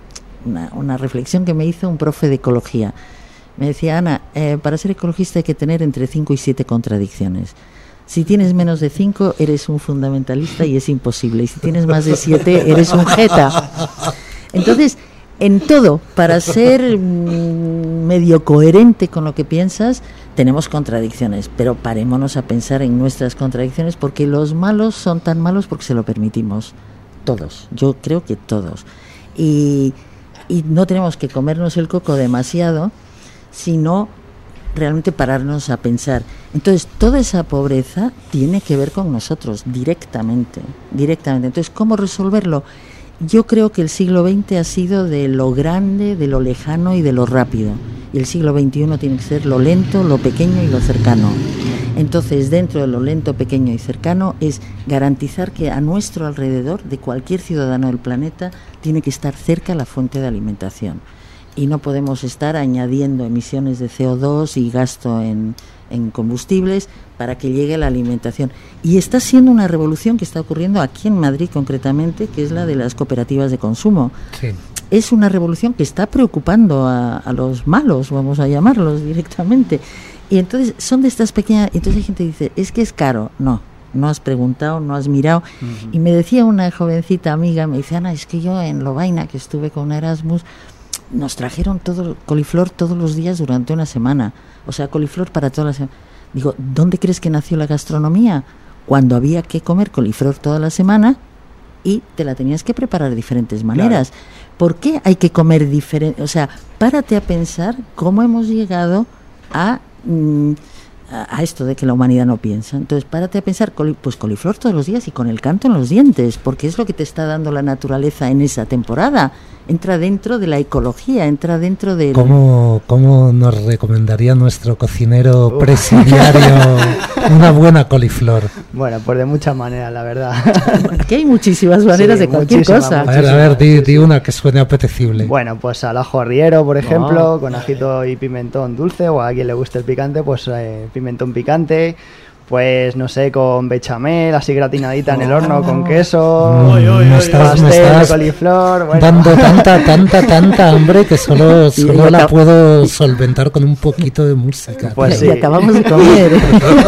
una, una reflexión que me hizo un profe de ecología. Me decía, Ana, eh, para ser ecologista hay que tener entre cinco y siete contradicciones. Si tienes menos de cinco, eres un fundamentalista y es imposible. Y si tienes más de siete, eres un jeta. Entonces, en todo, para ser mmm, medio coherente con lo que piensas, tenemos contradicciones, pero parémonos a pensar en nuestras contradicciones, porque los malos son tan malos porque se lo permitimos. Todos, yo creo que todos. Y, y no tenemos que comernos el coco demasiado, sino realmente pararnos a pensar. Entonces, toda esa pobreza tiene que ver con nosotros, directamente, directamente. Entonces, ¿cómo resolverlo? Yo creo que el siglo veinte ha sido de lo grande, de lo lejano y de lo rápido. Y el siglo veintiuno tiene que ser lo lento, lo pequeño y lo cercano. Entonces, dentro de lo lento, pequeño y cercano, es garantizar que a nuestro alrededor, de cualquier ciudadano del planeta, tiene que estar cerca la fuente de alimentación. Y no podemos estar añadiendo emisiones de C O dos y gasto en, en combustibles para que llegue la alimentación. Y está siendo una revolución que está ocurriendo aquí en Madrid concretamente, que es la de las cooperativas de consumo. Sí. Es una revolución que está preocupando a, a los malos, vamos a llamarlos directamente. Y entonces son de estas pequeñas... Entonces hay gente que dice, es que es caro. No, no has preguntado, no has mirado. Uh-huh. Y me decía una jovencita amiga, me dice, Ana, es que yo en Lovaina, que estuve con Erasmus, nos trajeron todo coliflor todos los días durante una semana. O sea, coliflor para toda la semana. Digo, ¿dónde crees que nació la gastronomía? Cuando había que comer coliflor toda la semana y te la tenías que preparar de diferentes maneras. Claro. ¿Por qué hay que comer diferente? O sea, párate a pensar cómo hemos llegado a, mm, a esto de que la humanidad no piensa. Entonces, párate a pensar, pues coliflor todos los días y con el canto en los dientes, porque es lo que te está dando la naturaleza en esa temporada. Entra dentro de la ecología, entra dentro de... ¿Cómo, cómo nos recomendaría nuestro cocinero uh. presidiario una buena coliflor? Bueno, pues de muchas maneras, la verdad. Aquí hay muchísimas maneras sí, de cualquier cosa. A ver, a ver, di, di una que suene apetecible. Bueno, pues al ajo arriero, por ejemplo, oh, con ajito y pimentón dulce, o a quien le guste el picante, pues eh, pimentón picante. Pues no sé, con bechamel, así gratinadita en el horno, con queso, mm, me estás, me estás coliflor, bueno. dando tanta, tanta, tanta hambre que solo, solo la puedo solventar con un poquito de música. Pues sí. Y acabamos de comer.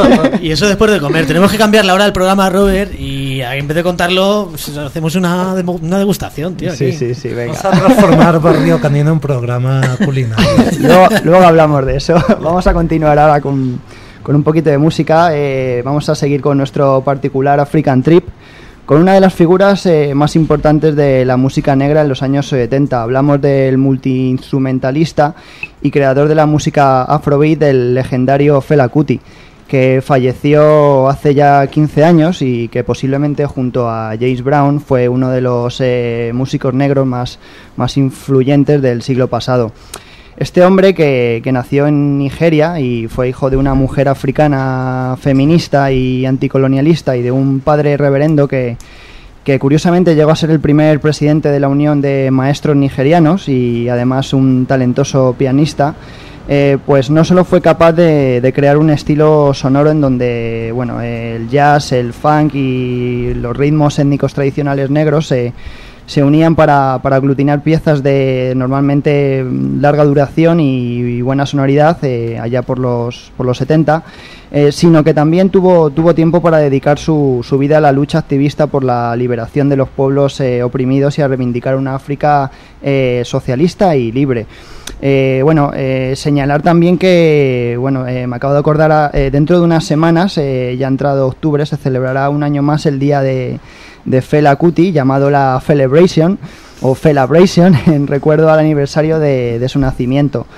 Y eso después de comer. Tenemos que cambiar la hora del programa, Robert, y en vez de contarlo, pues hacemos una, una degustación, tío. Sí, aquí. sí, sí, venga. Vamos a transformar Barrio Canino en un programa culinario. luego, luego hablamos de eso. Vamos a continuar ahora con... con un poquito de música. Eh, vamos a seguir con nuestro particular African Trip, con una de las figuras eh, más importantes de la música negra en los años setenta. Hablamos del multiinstrumentalista y creador de la música afrobeat, del legendario Fela Kuti, que falleció hace ya quince años y que posiblemente junto a James Brown fue uno de los eh, músicos negros más, más influyentes del siglo pasado. Este hombre que, que nació en Nigeria y fue hijo de una mujer africana feminista y anticolonialista y de un padre reverendo que, que curiosamente llegó a ser el primer presidente de la Unión de Maestros Nigerianos y además un talentoso pianista, eh, pues no solo fue capaz de, de crear un estilo sonoro en donde bueno, el jazz, el funk y los ritmos étnicos tradicionales negros se... Eh, se unían para, para aglutinar piezas de normalmente larga duración y, y buena sonoridad eh, allá por los por los setenta, eh, sino que también tuvo tuvo tiempo para dedicar su, su vida a la lucha activista por la liberación de los pueblos eh, oprimidos y a reivindicar una África eh, socialista y libre. Eh, bueno, eh, señalar también que, bueno, eh, me acabo de acordar, a, eh, dentro de unas semanas, eh, ya entrado octubre, se celebrará un año más el día de, de Fela Kuti, llamado la Felabration, o Felabration, en recuerdo al aniversario de, de su nacimiento.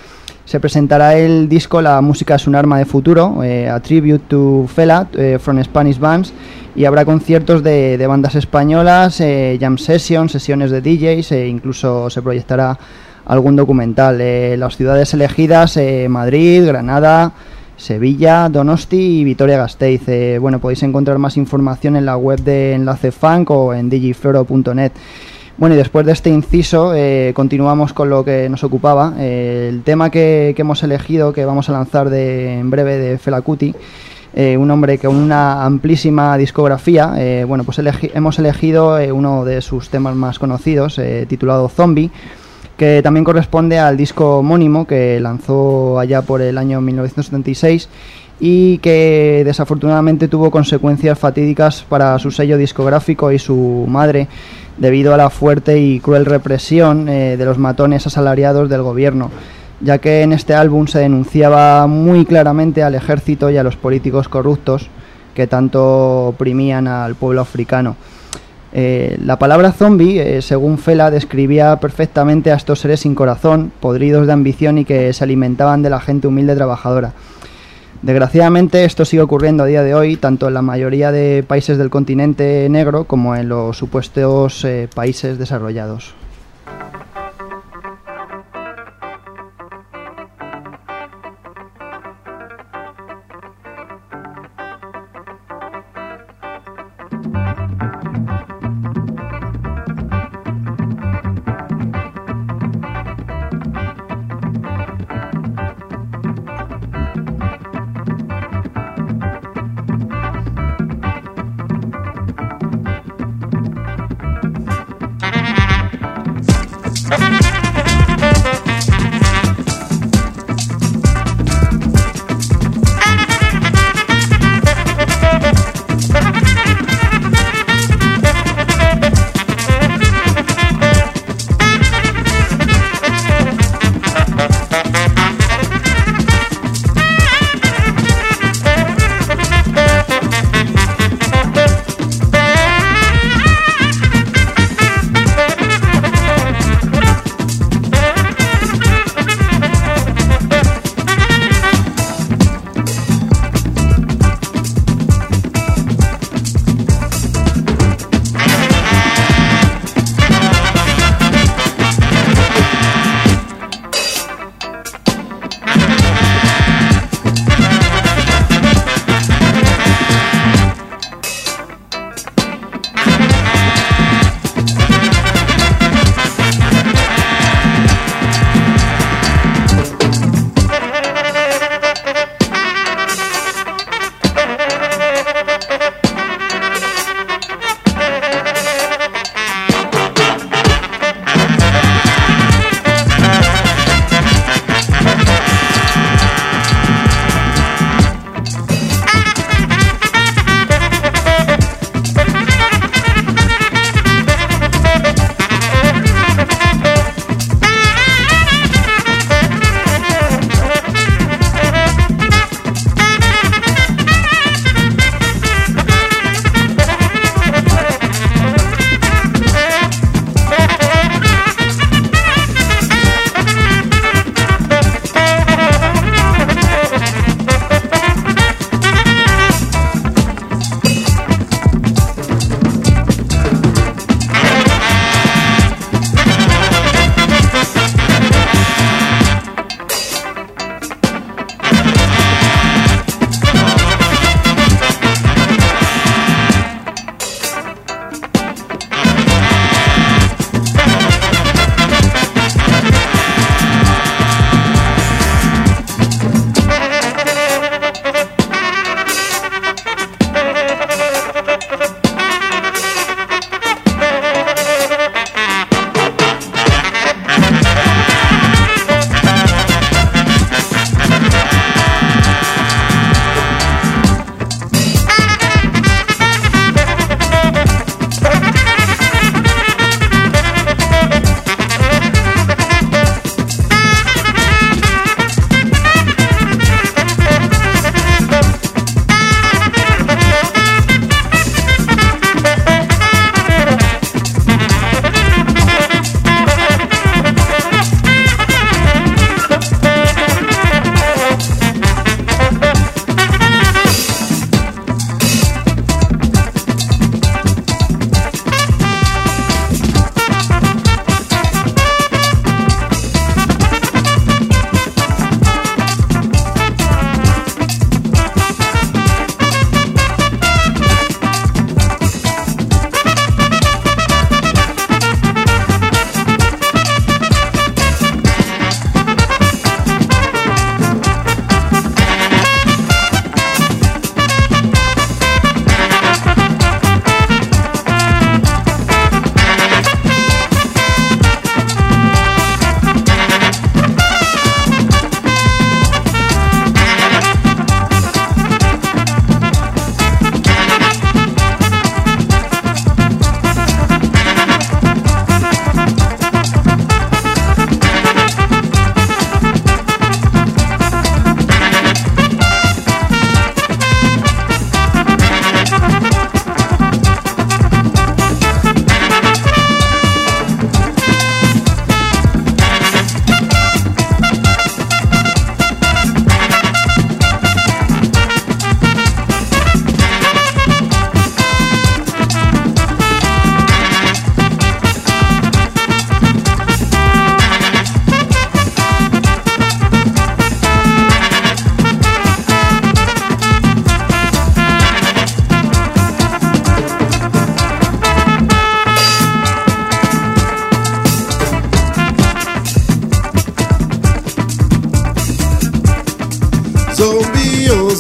se presentará el disco La música es un arma de futuro, eh, a tribute to Fela eh, from Spanish Bands, y habrá conciertos de, de bandas españolas, eh, jam sessions, sesiones de D Js, e incluso se proyectará algún documental. Eh, las ciudades elegidas, eh, Madrid, Granada, Sevilla, Donosti y Vitoria-Gasteiz. Eh, bueno, podéis encontrar más información en la web de Enlace Funk o en digifloro punto net. Bueno, y después de este inciso, eh, continuamos con lo que nos ocupaba. Eh, el tema que, que hemos elegido, que vamos a lanzar de, en breve, de Fela Kuti, eh, un hombre con una amplísima discografía. Eh, bueno, pues elegi- hemos elegido eh, uno de sus temas más conocidos, eh, titulado Zombie, que también corresponde al disco homónimo que lanzó allá por el año mil novecientos setenta y seis y que desafortunadamente tuvo consecuencias fatídicas para su sello discográfico y su madre, debido a la fuerte y cruel represión eh, de los matones asalariados del gobierno, ya que en este álbum se denunciaba muy claramente al ejército y a los políticos corruptos que tanto oprimían al pueblo africano. Eh, la palabra zombie, eh, según Fela, describía perfectamente a estos seres sin corazón, podridos de ambición y que se alimentaban de la gente humilde trabajadora. Desgraciadamente esto sigue ocurriendo a día de hoy, tanto en la mayoría de países del continente negro como en los supuestos eh, países desarrollados.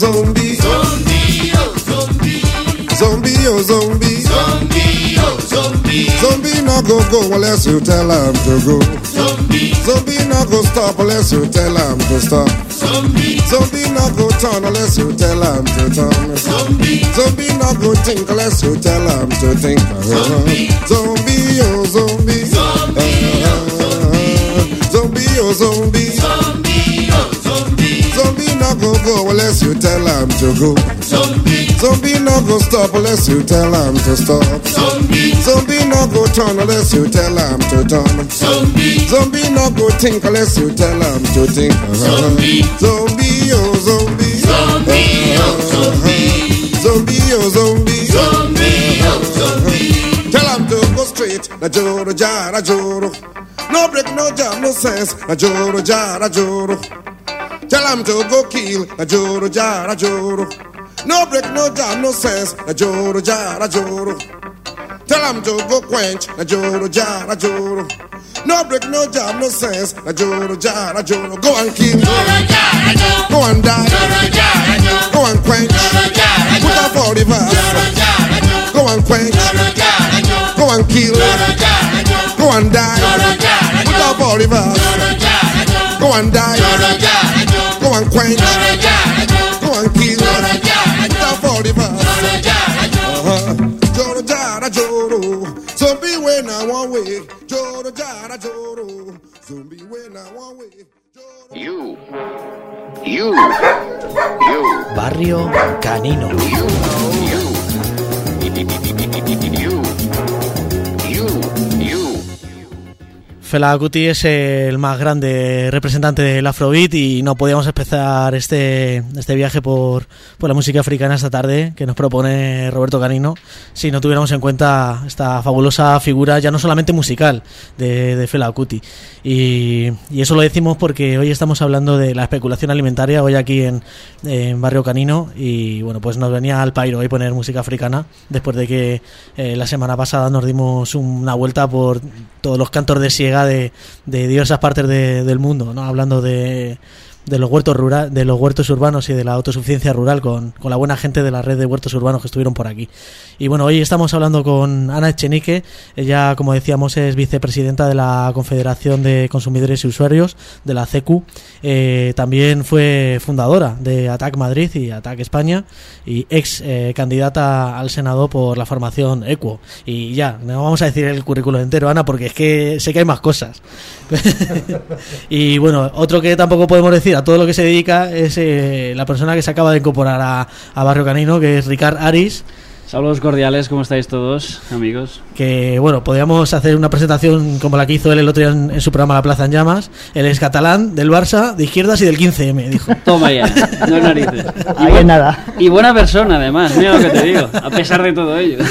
zombie. Zombie, oh zombie. Zombie, oh zombie. Zombie, oh zombie. Zombie no go go unless you tell him to go. Zombie. Zombie no go stop unless you tell him to stop. Zombie. Zombie no go turn unless you tell him to turn. Zombie. Zombie no go think unless you tell him to think. Zombie. Zombie, oh zombie. Zombie, oh zombie. Zombie, oh zombie. Zombie, oh zombie. Zombie no go go unless you tell him to go. Zombie. Zombie no go stop unless you tell him to stop. Zombie. Zombie no go turn unless you tell him to turn. Zombie. Zombie no go think unless you tell him to think. Zombie. Zombie, oh zombie. Zombie, oh zombie. Zombie, oh zombie. Zombie, oh zombie. Tell him to go straight. Na joro jara joro. No break, no jam, no sense. Na joro jara joro. Tell him to go kill. Na joro jara joro. No break, no jam, no sense. Na joro jara joro. Tell him to go quench. Na joro jara joro. No break, no jam, no sense. Na joro jara joro. Go and kill. Joro jara joro. Go and die. Joro jara joro. Go and quench. Joro jara joro. Put up for the verse. Joro jara joro. Go and quench. Joro jara joro. Go and kill. Joro jara joro. Go and die. Joro jara joro. Put up for the verse. Joro jara joro. Go and die. Joro jara joro. Go and quench. Joro jara joro. Go and kill. Joro jara joro. Put up for the verse. Joro jara joro. Joro jara joro. Zombie when I one way. Joro jara joro. Zombie when I one way. You. You. You. Barrio Canino. You. You. You. You. You. Fela Kuti es el más grande representante del Afrobeat y no podíamos empezar este este viaje por, por la música africana esta tarde que nos propone Roberto Canino si no tuviéramos en cuenta esta fabulosa figura ya no solamente musical de, de Fela Kuti y, y eso lo decimos porque hoy estamos hablando de la especulación alimentaria hoy aquí en, en Barrio Canino y bueno pues nos venía al pairo hoy poner música africana después de que eh, la semana pasada nos dimos una vuelta por todos los cantos de siega de, de diversas partes de, del mundo, ¿no? Hablando de, de los huertos rural, de los huertos urbanos y de la autosuficiencia rural con, con la buena gente de la red de huertos urbanos que estuvieron por aquí. Y bueno, hoy estamos hablando con Ana Echenique, ella como decíamos es vicepresidenta de la Confederación de Consumidores y Usuarios de la C E C U, eh, también fue fundadora de A T A C Madrid y A T A C España y ex eh, candidata al Senado por la formación EQUO. Y ya, no vamos a decir el currículum entero, Ana, porque es que sé que hay más cosas. Y bueno, otro que tampoco podemos decir a todo lo que se dedica es eh, la persona que se acaba de incorporar a, a Barrio Canino, que es Ricard Aris. Saludos cordiales, ¿cómo estáis todos, amigos? Que bueno, podríamos hacer una presentación como la que hizo él el otro día en, en su programa La Plaza en Llamas. Él es catalán, del Barça, de izquierdas y del quince eme, dijo. Toma ya, no es narices. Ahí es nada. Y buena persona, además, mira lo que te digo, a pesar de todo ello.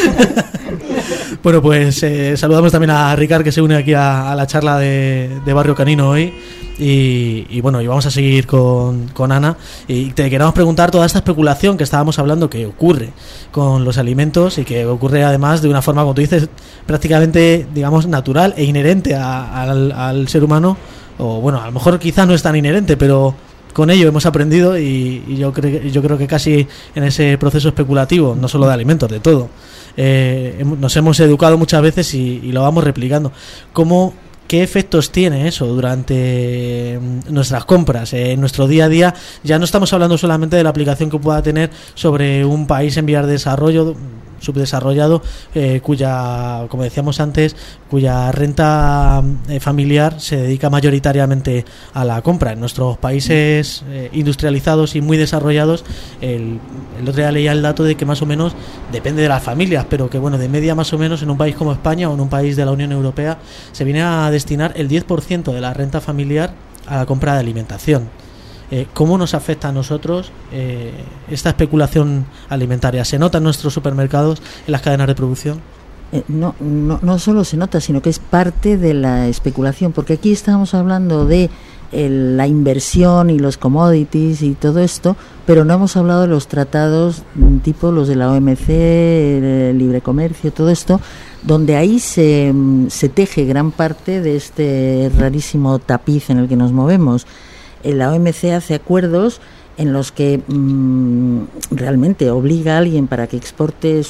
Bueno, pues eh, saludamos también a Ricard, que se une aquí a, a la charla de, de Barrio Canino hoy. Y, y bueno, y vamos a seguir con, con Ana y te queremos preguntar toda esta especulación que estábamos hablando que ocurre con los alimentos y que ocurre además de una forma, como tú dices, prácticamente, digamos, natural e inherente a, al, al ser humano, o bueno, a lo mejor quizás no es tan inherente, pero con ello hemos aprendido y, y yo, creo, yo creo que casi en ese proceso especulativo, no solo de alimentos, de todo, eh, nos hemos educado muchas veces y, y lo vamos replicando. ¿Cómo ¿Qué efectos tiene eso durante nuestras compras, en eh, nuestro día a día? Ya no estamos hablando solamente de la aplicación que pueda tener sobre un país en vías de desarrollo, subdesarrollado, eh, cuya, como decíamos antes, cuya renta eh, familiar se dedica mayoritariamente a la compra. En nuestros países eh, industrializados y muy desarrollados, el, el otro día leía el dato de que más o menos, depende de las familias, pero que bueno, de media más o menos en un país como España o en un país de la Unión Europea, se viene a destinar el diez por ciento de la renta familiar a la compra de alimentación. Eh, ¿Cómo nos afecta a nosotros eh, esta especulación alimentaria? ¿Se nota en nuestros supermercados, en las cadenas de producción? Eh, no, no, no solo se nota, sino que es parte de la especulación, porque aquí estamos hablando de eh, la inversión y los commodities y todo esto, pero no hemos hablado de los tratados tipo los de la O M C, el libre comercio, todo esto, donde ahí se, se teje gran parte de este rarísimo tapiz en el que nos movemos. La O M C hace acuerdos en los que mmm, realmente obliga a alguien para que exporte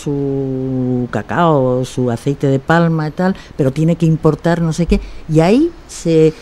su cacao, su aceite de palma y tal, pero tiene que importar no sé qué, y ahí se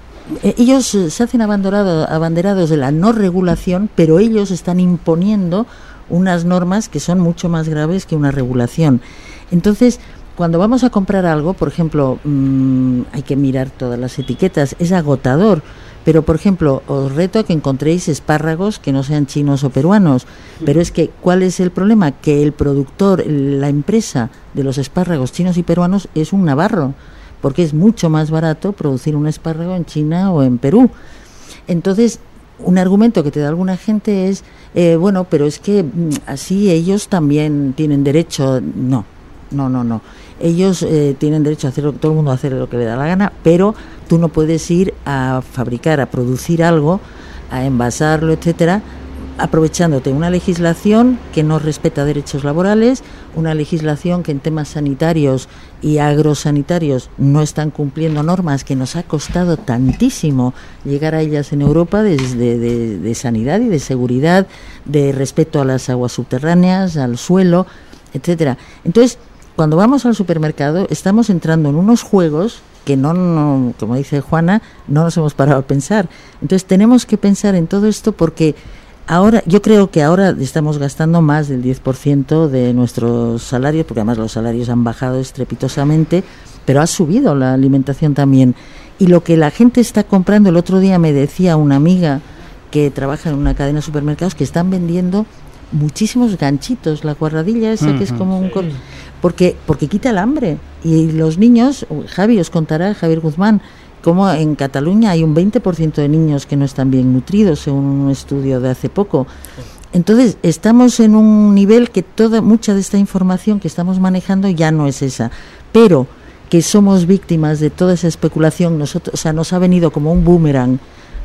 ellos se hacen abanderado, abanderados de la no regulación, pero ellos están imponiendo unas normas que son mucho más graves que una regulación. Entonces, cuando vamos a comprar algo, por ejemplo, mmm, hay que mirar todas las etiquetas, es agotador, pero por ejemplo, os reto a que encontréis espárragos que no sean chinos o peruanos, pero es que, ¿cuál es el problema? Que el productor, la empresa de los espárragos chinos y peruanos es un navarro, porque es mucho más barato producir un espárrago en China o en Perú. Entonces, un argumento que te da alguna gente es, eh, bueno, pero es que mm, así ellos también tienen derecho. No, no, no, no. Ellos eh, tienen derecho a hacer, todo el mundo a hacer lo que le da la gana, pero tú no puedes ir a fabricar, a producir algo, a envasarlo, etcétera, aprovechándote una legislación que no respeta derechos laborales, una legislación que en temas sanitarios y agrosanitarios no están cumpliendo normas que nos ha costado tantísimo llegar a ellas en Europa, desde de, de sanidad y de seguridad, de respeto a las aguas subterráneas, al suelo, etcétera. Entonces, cuando vamos al supermercado, estamos entrando en unos juegos que no, no, como dice Juana, no nos hemos parado a pensar. Entonces, tenemos que pensar en todo esto porque ahora, yo creo que ahora estamos gastando más del diez por ciento de nuestros salarios, porque además los salarios han bajado estrepitosamente, pero ha subido la alimentación también. Y lo que la gente está comprando, el otro día me decía una amiga que trabaja en una cadena de supermercados que están vendiendo muchísimos ganchitos, la cuarradilla esa uh-huh. que es como un... Cor- porque porque quita el hambre. Y los niños, Javi os contará, Javier Guzmán, como en Cataluña hay un veinte por ciento de niños que no están bien nutridos, según un estudio de hace poco. Entonces, estamos en un nivel que toda mucha de esta información que estamos manejando ya no es esa, pero que somos víctimas de toda esa especulación, nosotros, o sea, nos ha venido como un boomerang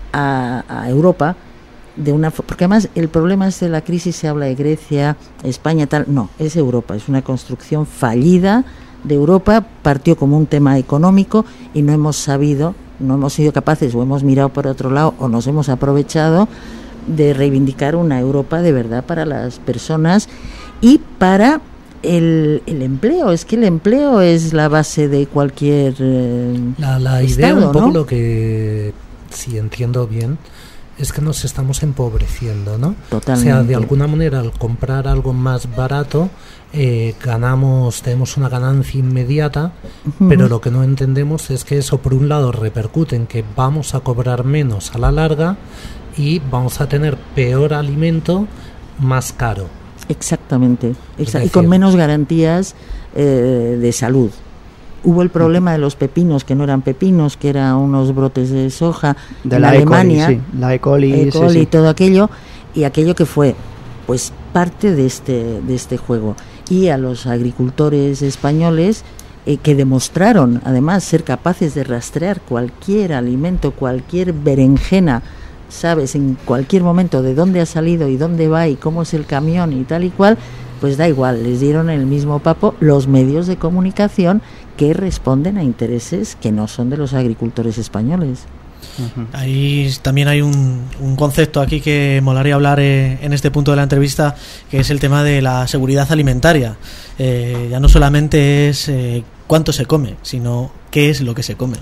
a, a Europa, de una porque además el problema es de la crisis, se habla de Grecia, España, tal, no, es Europa, es una construcción fallida de Europa, partió como un tema económico y no hemos sabido, no hemos sido capaces o hemos mirado por otro lado o nos hemos aprovechado de reivindicar una Europa de verdad para las personas y para el, el empleo. Es que el empleo es la base de cualquier eh, la, la estado, idea un poco ¿no? Lo que, si entiendo bien, es que nos estamos empobreciendo, ¿no? Totalmente. O sea, de alguna manera, al comprar algo más barato, eh, ganamos, tenemos una ganancia inmediata, uh-huh. pero lo que no entendemos es que eso, por un lado, repercute en que vamos a cobrar menos a la larga y vamos a tener peor alimento más caro. Exactamente. Exa- y con menos garantías eh, de salud. Hubo el problema de los pepinos, que no eran pepinos, que eran unos brotes de soja de en la Alemania, E. coli, sí, la E. coli, E. coli sí, sí. y todo aquello, y aquello que fue pues parte de este de este juego. Y a los agricultores españoles eh, que demostraron además ser capaces de rastrear cualquier alimento, cualquier berenjena, sabes en cualquier momento de dónde ha salido y dónde va y cómo es el camión y tal y cual, pues da igual, les dieron el mismo papo los medios de comunicación que responden a intereses que no son de los agricultores españoles. Uh-huh. Ahí también hay un, un concepto aquí que molaría hablar eh, en este punto de la entrevista, que es el tema de la seguridad alimentaria. Eh, ya no solamente es eh, cuánto se come, sino qué es lo que se come.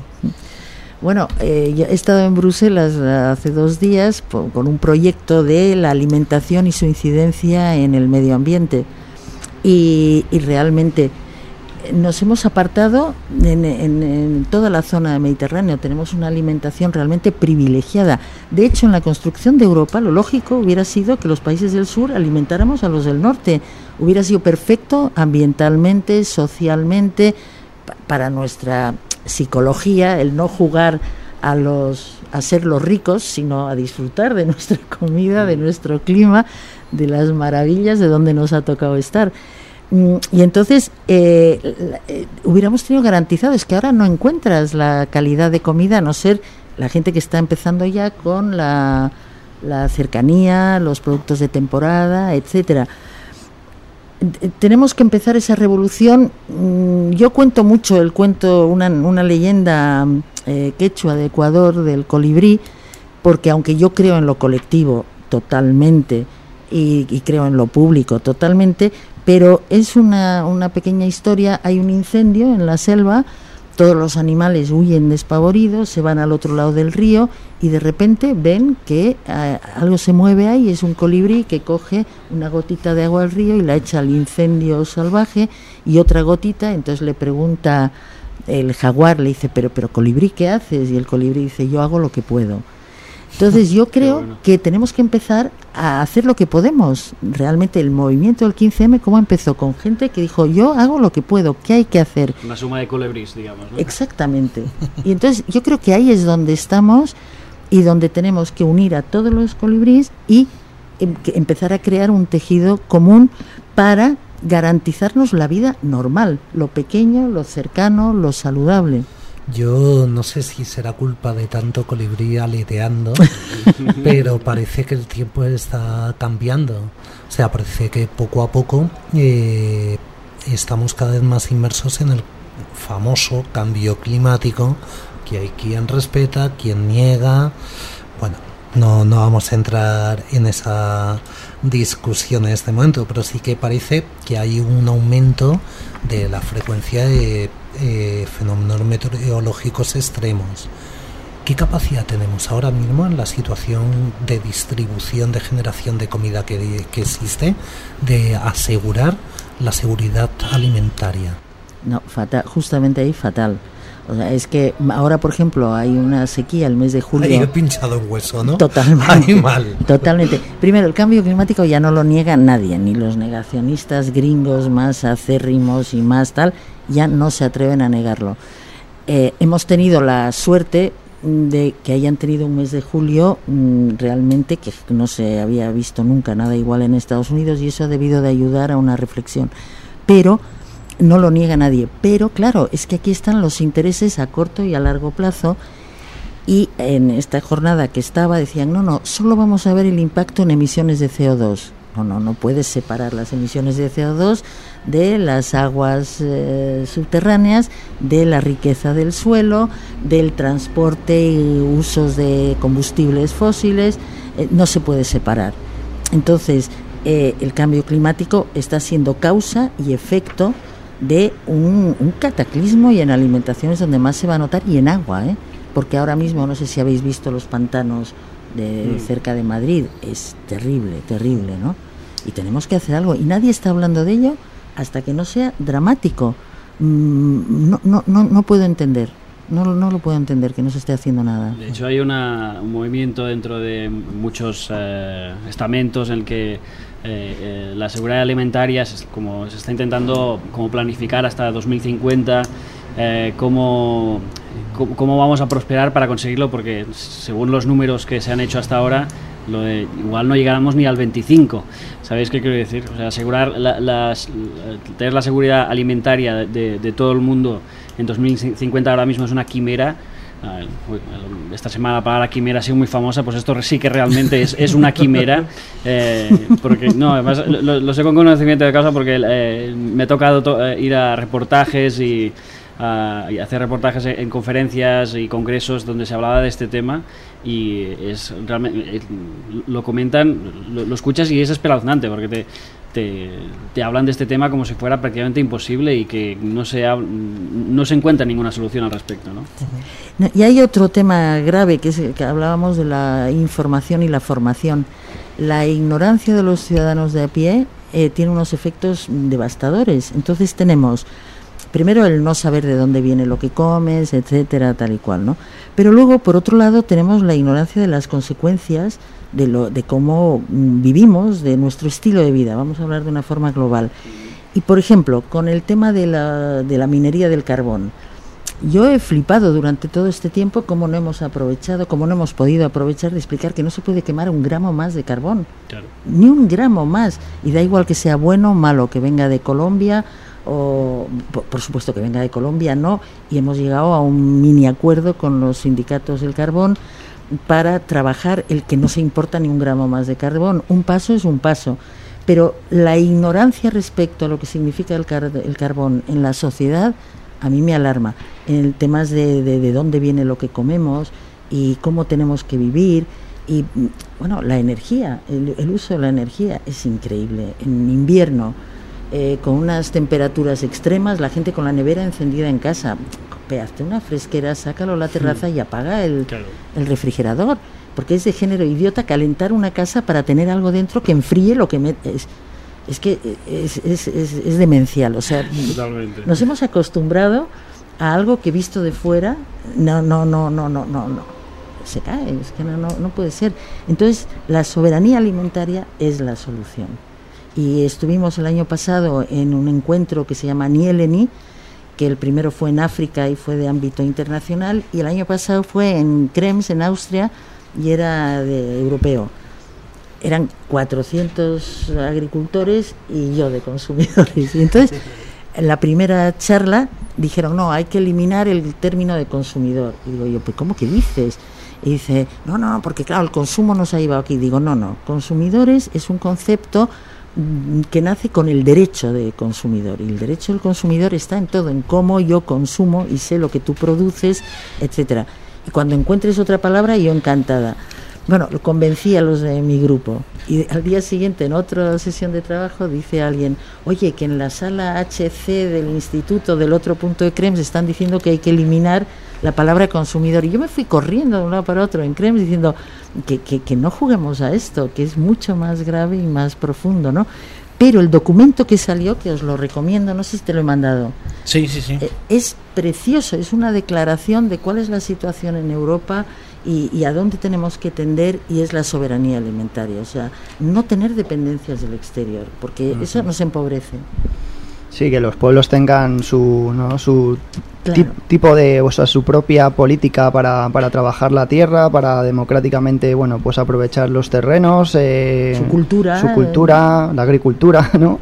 Bueno, eh, yo he estado en Bruselas hace dos días por, con un proyecto de la alimentación y su incidencia en el medio ambiente y, y realmente nos hemos apartado en, en, en toda la zona del Mediterráneo. Tenemos una alimentación realmente privilegiada. De hecho, en la construcción de Europa, lo lógico hubiera sido que los países del sur alimentáramos a los del norte. Hubiera sido perfecto ambientalmente, socialmente, pa- para nuestra psicología, el no jugar a los a ser los ricos, sino a disfrutar de nuestra comida, de nuestro clima, de las maravillas de donde nos ha tocado estar. Y entonces eh, eh, hubiéramos tenido garantizado, es que ahora no encuentras la calidad de comida, a no ser la gente que está empezando ya con la, la cercanía, los productos de temporada, etcétera. Tenemos que empezar esa revolución. Yo cuento mucho el cuento, una, una leyenda eh, quechua de Ecuador del colibrí, porque aunque yo creo en lo colectivo, totalmente y, y creo en lo público totalmente, pero es una, una pequeña historia. Hay un incendio en la selva, todos los animales huyen despavoridos, se van al otro lado del río y de repente ven que eh, algo se mueve ahí, es un colibrí que coge una gotita de agua al río y la echa al incendio salvaje y otra gotita. Entonces le pregunta el jaguar, le dice, pero, pero colibrí, ¿qué haces? Y el colibrí dice, yo hago lo que puedo. Entonces yo creo bueno. que tenemos que empezar a hacer lo que podemos. Realmente el movimiento del quince eme, ¿cómo empezó? Con gente que dijo, yo hago lo que puedo, ¿qué hay que hacer? Una suma de colibrís, digamos, ¿no? Exactamente. Y entonces yo creo que ahí es donde estamos y donde tenemos que unir a todos los colibrís y em- empezar a crear un tejido común para garantizarnos la vida normal, lo pequeño, lo cercano, lo saludable. Yo no sé si será culpa de tanto colibrí aleteando, pero parece que el tiempo está cambiando. O sea, parece que poco a poco eh, estamos cada vez más inmersos en el famoso cambio climático, que hay quien respeta, quien niega. Bueno, no, no vamos a entrar en esa discusión en este momento, pero sí que parece que hay un aumento de la frecuencia de eh, fenómenos meteorológicos extremos. ¿Qué capacidad tenemos ahora mismo en la situación de distribución, de generación de comida que, que existe, de asegurar la seguridad alimentaria? No, fatal, justamente ahí fatal. O sea, es que ahora, por ejemplo, hay una sequía el mes de julio. Ahí he pinchado un hueso, ¿no? Totalmente. Ahí mal. Totalmente. Primero, el cambio climático ya no lo niega nadie, ni los negacionistas gringos más acérrimos y más tal, ya no se atreven a negarlo. Eh, hemos tenido la suerte de que hayan tenido un mes de julio mmm, realmente que no se había visto nunca nada igual en Estados Unidos, y eso ha debido de ayudar a una reflexión. Pero no lo niega nadie, pero claro, es que aquí están los intereses a corto y a largo plazo, y en esta jornada que estaba decían, no, no, solo vamos a ver el impacto en emisiones de ce o dos. No, no, no puedes separar las emisiones de ce o dos de las aguas eh, subterráneas, de la riqueza del suelo, del transporte y usos de combustibles fósiles, eh, no se puede separar. Entonces, eh, el cambio climático está siendo causa y efecto de un, un cataclismo, y en alimentaciones donde más se va a notar, y en agua, ¿eh? Porque ahora mismo, no sé si habéis visto los pantanos de mm. cerca de Madrid, es terrible, terrible, ¿no? Y tenemos que hacer algo, y nadie está hablando de ello hasta que no sea dramático. Mm, no, no, no, no puedo entender, no, no lo puedo entender que no se esté haciendo nada. De hecho, hay una, un movimiento dentro de muchos eh, estamentos en el que Eh, eh, la seguridad alimentaria es como se está intentando como planificar hasta dos mil cincuenta eh, cómo, cómo, cómo vamos a prosperar para conseguirlo, porque según los números que se han hecho hasta ahora, lo de, igual no llegáramos ni al veinticinco. ¿Sabéis qué quiero decir? O sea, asegurar la, las, tener la seguridad alimentaria de, de todo el mundo en dos mil cincuenta ahora mismo es una quimera. Esta semana la palabra quimera ha sido muy famosa, pues esto sí que realmente es, es una quimera, eh, porque no, además lo, lo sé con conocimiento de causa, porque eh, me ha tocado to- ir a reportajes y, uh, y hacer reportajes en, en conferencias y congresos donde se hablaba de este tema, y es realmente eh, lo comentan, lo, lo escuchas y es espeluznante, porque te Te, te hablan de este tema como si fuera prácticamente imposible y que no se, ha, no se encuentra ninguna solución al respecto, ¿no? No, y hay otro tema grave, que es que hablábamos de la información y la formación. La ignorancia de los ciudadanos de a pie eh, tiene unos efectos devastadores. Entonces tenemos, primero, el no saber de dónde viene lo que comes, etcétera, tal y cual, ¿no? Pero luego, por otro lado, tenemos la ignorancia de las consecuencias de lo de cómo vivimos, de nuestro estilo de vida. Vamos a hablar de una forma global. Y, por ejemplo, con el tema de la, de la minería del carbón, yo he flipado durante todo este tiempo cómo no hemos aprovechado, cómo no hemos podido aprovechar de explicar que no se puede quemar un gramo más de carbón. Claro. Ni un gramo más. Y da igual que sea bueno o malo, que venga de Colombia, o por, por supuesto que venga de Colombia, no. Y hemos llegado a un mini acuerdo con los sindicatos del carbón para trabajar el que no se importa ni un gramo más de carbón. Un paso es un paso, pero la ignorancia respecto a lo que significa el, car- el carbón en la sociedad a mí me alarma. En el temas de, de, de dónde viene lo que comemos y cómo tenemos que vivir, Y bueno, la energía, el, el uso de la energía es increíble. En invierno, eh, con unas temperaturas extremas, la gente con la nevera encendida en casa, hazte una fresquera, sácalo a la terraza y apaga el, Claro. el refrigerador, porque es de género idiota calentar una casa para tener algo dentro que enfríe lo que mete. Es, es que es, es, es, es demencial, o sea, Totalmente. nos hemos acostumbrado a algo que visto de fuera, no, no, no, no, no, no, no, se cae, es que no, no, no puede ser. Entonces, la soberanía alimentaria es la solución. Y estuvimos el año pasado en un encuentro que se llama Nieleni, que el primero fue en África y fue de ámbito internacional, y el año pasado fue en Krems, en Austria, y era de europeo. Eran cuatrocientos agricultores y yo de consumidores. Y entonces, en la primera charla dijeron, no, hay que eliminar el término de consumidor. Y digo yo, pues ¿cómo que dices? Y dice, no, no, porque claro, el consumo nos ha llevado aquí. Digo, no, no, consumidores es un concepto que nace con el derecho de consumidor, y el derecho del consumidor está en todo, en cómo yo consumo y sé lo que tú produces, etcétera. Y cuando encuentres otra palabra, yo encantada. Bueno, lo convencí a los de mi grupo, y al día siguiente, en otra sesión de trabajo, dice alguien, oye, que en la sala H C del instituto del otro punto de Krems están diciendo que hay que eliminar la palabra consumidor. Y yo me fui corriendo de un lado para otro en Krems diciendo que, que, que no juguemos a esto, que es mucho más grave y más profundo, ¿no? Pero el documento que salió, que os lo recomiendo, no sé si te lo he mandado, Sí, sí, sí. eh, es precioso, es una declaración de cuál es la situación en Europa y, y a dónde tenemos que tender, y es la soberanía alimentaria, o sea, no tener dependencias del exterior, porque uh-huh. eso nos empobrece. Sí, que los pueblos tengan su, ¿no? su Claro. tip- tipo de, o sea, su propia política para, para trabajar la tierra, para democráticamente, bueno, pues aprovechar los terrenos, eh, Su cultura, su cultura, la agricultura, ¿no?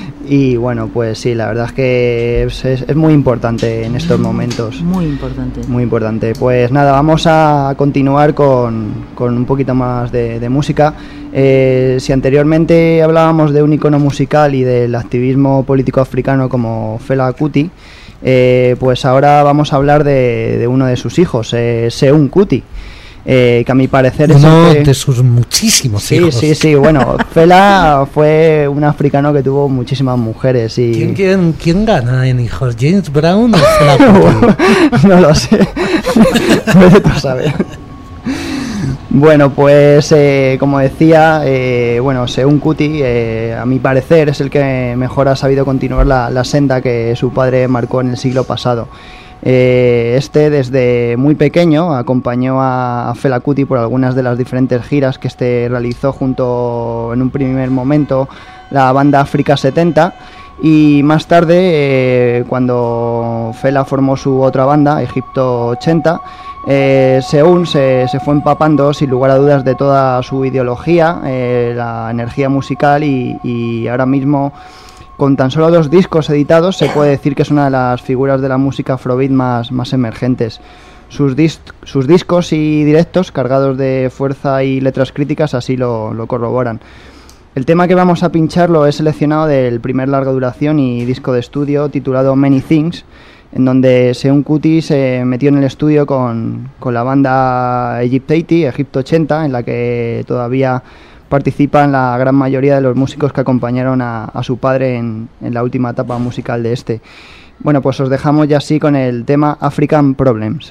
Y bueno, pues sí, la verdad es que es, es, es muy importante en estos momentos. Muy importante. Muy importante. Pues nada, vamos a continuar con, con un poquito más de, de música. Eh, si anteriormente hablábamos de un icono musical y del activismo político africano como Fela Kuti, eh, pues ahora vamos a hablar de, de uno de sus hijos, eh, Seun Kuti, eh, que a mi parecer es Uno el que... de sus muchísimos Sí, hijos. sí, sí, bueno, Fela fue un africano que tuvo muchísimas mujeres y... ¿Quién, quién, quién gana en hijos? ¿James Brown o Fela Kuti? No lo sé. Vete tú a saber. Bueno, pues eh, como decía, eh, bueno, Seun Kuti, eh, a mi parecer, es el que mejor ha sabido continuar la, la senda que su padre marcó en el siglo pasado. Eh, este, desde muy pequeño, acompañó a, a Fela Kuti por algunas de las diferentes giras que este realizó junto, en un primer momento, la banda África setenta. Y más tarde, eh, cuando Fela formó su otra banda, Egipto ochenta, eh, Seun se, se fue empapando sin lugar a dudas de toda su ideología, eh, la energía musical, y, y ahora mismo, con tan solo dos discos editados, se puede decir que es una de las figuras de la música afrobeat más, más emergentes. Sus, dis- sus discos y directos, cargados de fuerza y letras críticas, así lo, lo corroboran. El tema que vamos a pinchar lo he seleccionado del primer larga duración y disco de estudio titulado Many Things, en donde Seun Kuti se metió en el estudio con, con la banda Egypt ochenta, Egipto ochenta, en la que todavía participan la gran mayoría de los músicos que acompañaron a, a su padre en, en la última etapa musical de este. Bueno, pues os dejamos ya así con el tema African Problems.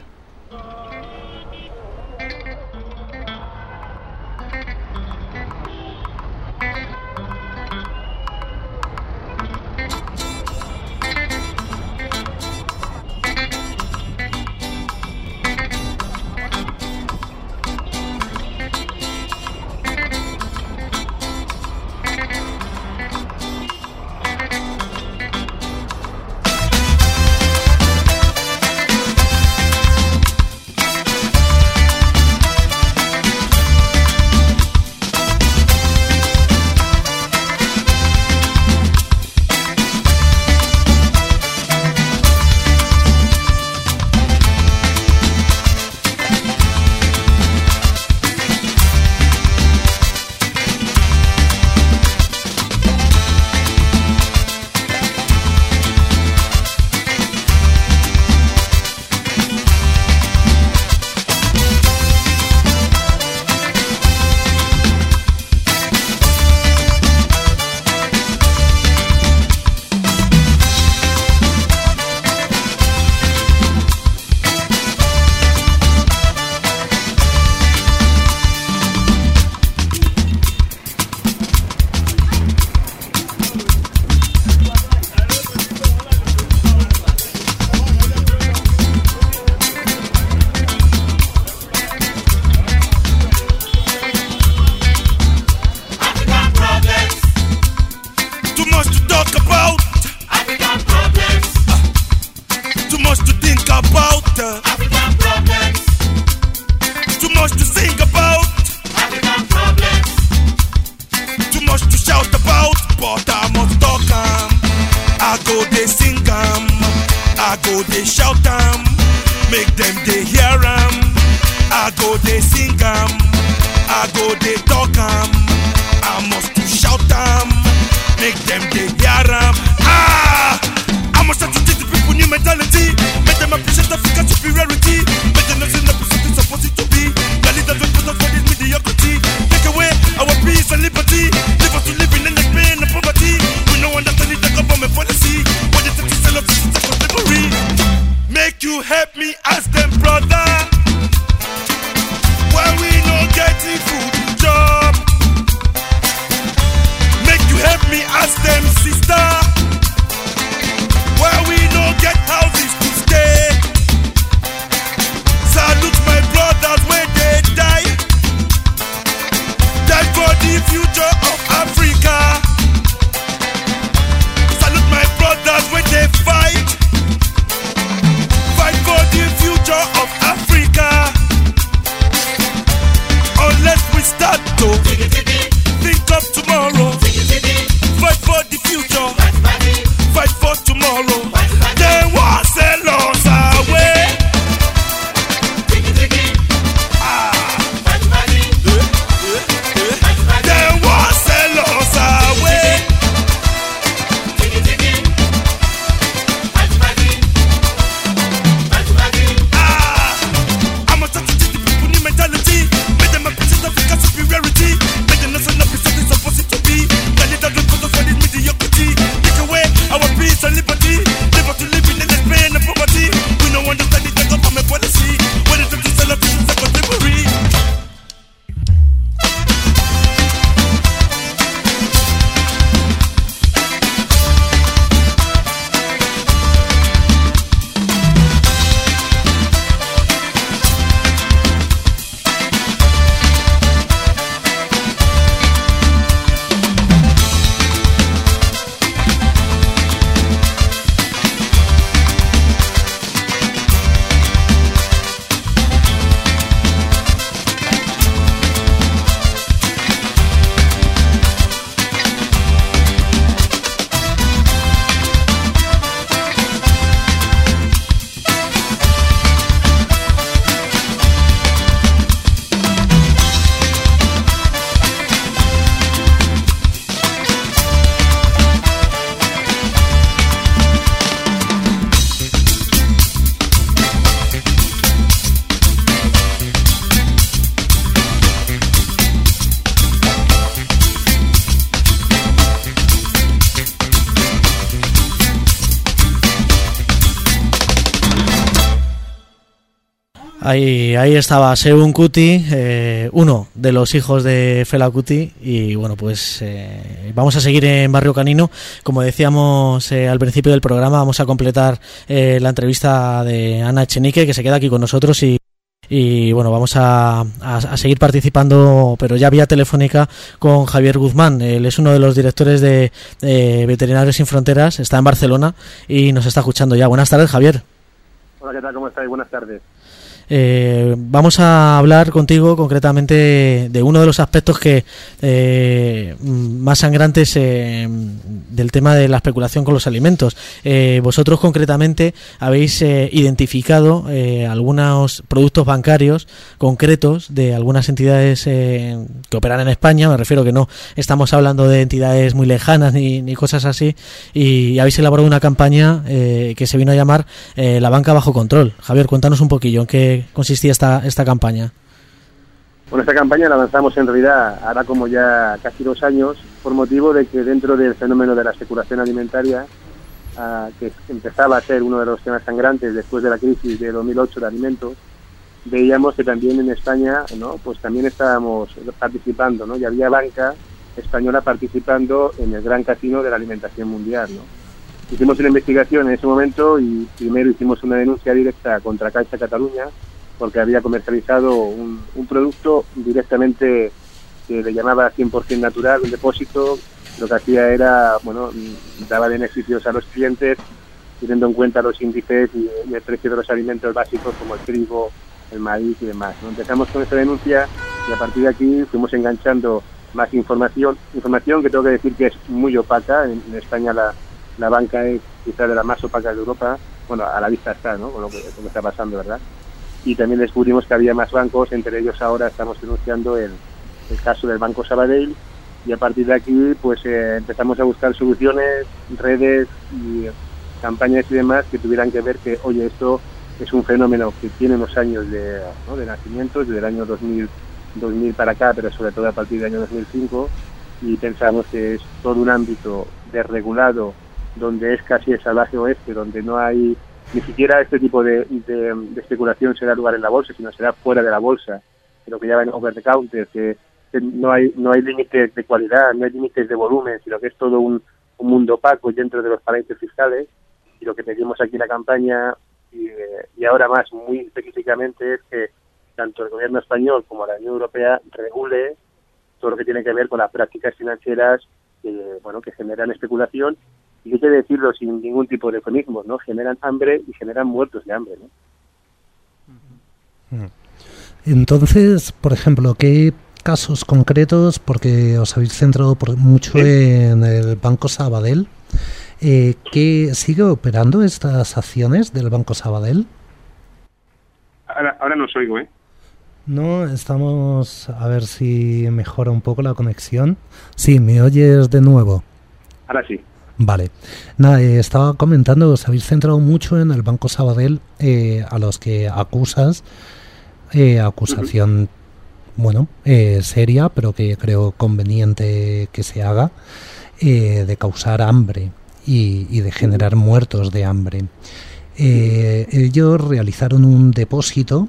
future. African problems. Too much to think about. African problems. Too much to shout about, but I must talk 'em. I go they sing 'em, I go they shout 'em, make them they hear 'em. I go they sing 'em, I go they talk 'em. I must to shout 'em, make them they hear 'em. Ah, I must have to teach the people new mentality, make them appreciate African superiority, make them not see the person it's supposed to be. The leaders will put us for this mediocrity. Take away our peace and liberty, leave us to live in the pain and poverty. We no understand the government policy, but they take to sell us to slavery. Make you help me ask them, brother, why we no getting food job? Make you help me ask them, sister, why we no get houses to stay? Salute my brothers when they die, die for the future of Africa. Salute my brothers when they fight, fight for the future of Africa. Unless we start to think of tomorrow, fight for the future, fight for tomorrow, then won't sell us away. Ah. Then won't sell us away. Ah, I'm a touch the people new mentality, make them appreciate African superiority, make them not say no percent is supposed to be. The leader don't put us for this mediocrity, take away our peace and liberty, live us to live in the pain and poverty. We don't understand the government policy, when it's to sell us to slavery. Ahí, ahí estaba Seun Kuti, eh, uno de los hijos de Fela Kuti, y bueno, pues eh, vamos a seguir en Barrio Canino. Como decíamos eh, al principio del programa, vamos a completar eh, la entrevista de Ana Echenique, que se queda aquí con nosotros, y, y bueno, vamos a, a, a seguir participando, pero ya vía telefónica, con Javier Guzmán. Él es uno de los directores de eh, Veterinarios Sin Fronteras, está en Barcelona y nos está escuchando ya. Buenas tardes, Javier. Hola, ¿qué tal? ¿Cómo estáis? Buenas tardes. Eh, vamos a hablar contigo concretamente de uno de los aspectos que eh, más sangrantes eh, del tema de la especulación con los alimentos. Eh, vosotros concretamente habéis eh, identificado eh, algunos productos bancarios concretos de algunas entidades eh, que operan en España. Me refiero que no estamos hablando de entidades muy lejanas ni, ni cosas así, y habéis elaborado una campaña eh, que se vino a llamar eh, La Banca Bajo Control. Javier, cuéntanos un poquillo en qué consistía esta, esta campaña. Bueno, esta campaña la lanzamos en realidad ahora como ya casi dos años, por motivo de que dentro del fenómeno de la especulación alimentaria, uh, que empezaba a ser uno de los temas sangrantes después de la crisis de dos mil ocho de alimentos, veíamos que también en España, ¿no?, pues también estábamos participando, ¿no?, y había banca española participando en el gran casino de la alimentación mundial, ¿no? Hicimos una investigación en ese momento y primero hicimos una denuncia directa contra Caixa Cataluña porque había comercializado un, un producto directamente que le llamaba cien por ciento natural, un depósito. Lo que hacía era, bueno, daba beneficios a los clientes teniendo en cuenta los índices y, y el precio de los alimentos básicos como el trigo, el maíz y demás, ¿no? Empezamos con esta denuncia y a partir de aquí fuimos enganchando más información, información que tengo que decir que es muy opaca. En, en España la, la banca es quizá de las más opacas de Europa, bueno, a la vista está, ¿no? Con lo que, lo que está pasando, ¿verdad? Y también descubrimos que había más bancos, entre ellos ahora estamos denunciando el, el caso del Banco Sabadell, y a partir de aquí pues eh, empezamos a buscar soluciones, redes y campañas y demás que tuvieran que ver que, oye, esto es un fenómeno que tiene unos años de, ¿no? de nacimiento, desde el año dos mil, dos mil para acá, pero sobre todo a partir del año dos mil cinco, y pensamos que es todo un ámbito desregulado, donde es casi el salvaje oeste, donde no hay ni siquiera este tipo de, de, de especulación se da lugar en la bolsa, sino se da fuera de la bolsa, lo que llaman over the counter, que, que no hay no hay límites de cualidad, no hay límites de volumen, sino que es todo un, un mundo opaco dentro de los paraísos fiscales. Y lo que pedimos aquí en la campaña, y, y ahora más muy específicamente, es que tanto el gobierno español como la Unión Europea regule todo lo que tiene que ver con las prácticas financieras que, bueno, que generan especulación, y hay que decirlo sin ningún tipo de eufemismos, ¿no? Generan hambre y generan muertos de hambre, ¿no? Entonces, por ejemplo, ¿qué casos concretos, porque os habéis centrado por mucho sí. en el Banco Sabadell, eh, ¿qué sigue operando estas acciones del Banco Sabadell? Ahora, ahora no os oigo, ¿eh? No, estamos a ver si mejora un poco la conexión. Sí, ¿me oyes de nuevo? Ahora sí. Vale. Nada, eh, estaba comentando, os habéis centrado mucho en el Banco Sabadell, eh, a los que acusas, eh, acusación, uh-huh. bueno, eh, seria, pero que creo conveniente que se haga, eh, de causar hambre y, y de generar muertos de hambre. Eh, ellos realizaron un depósito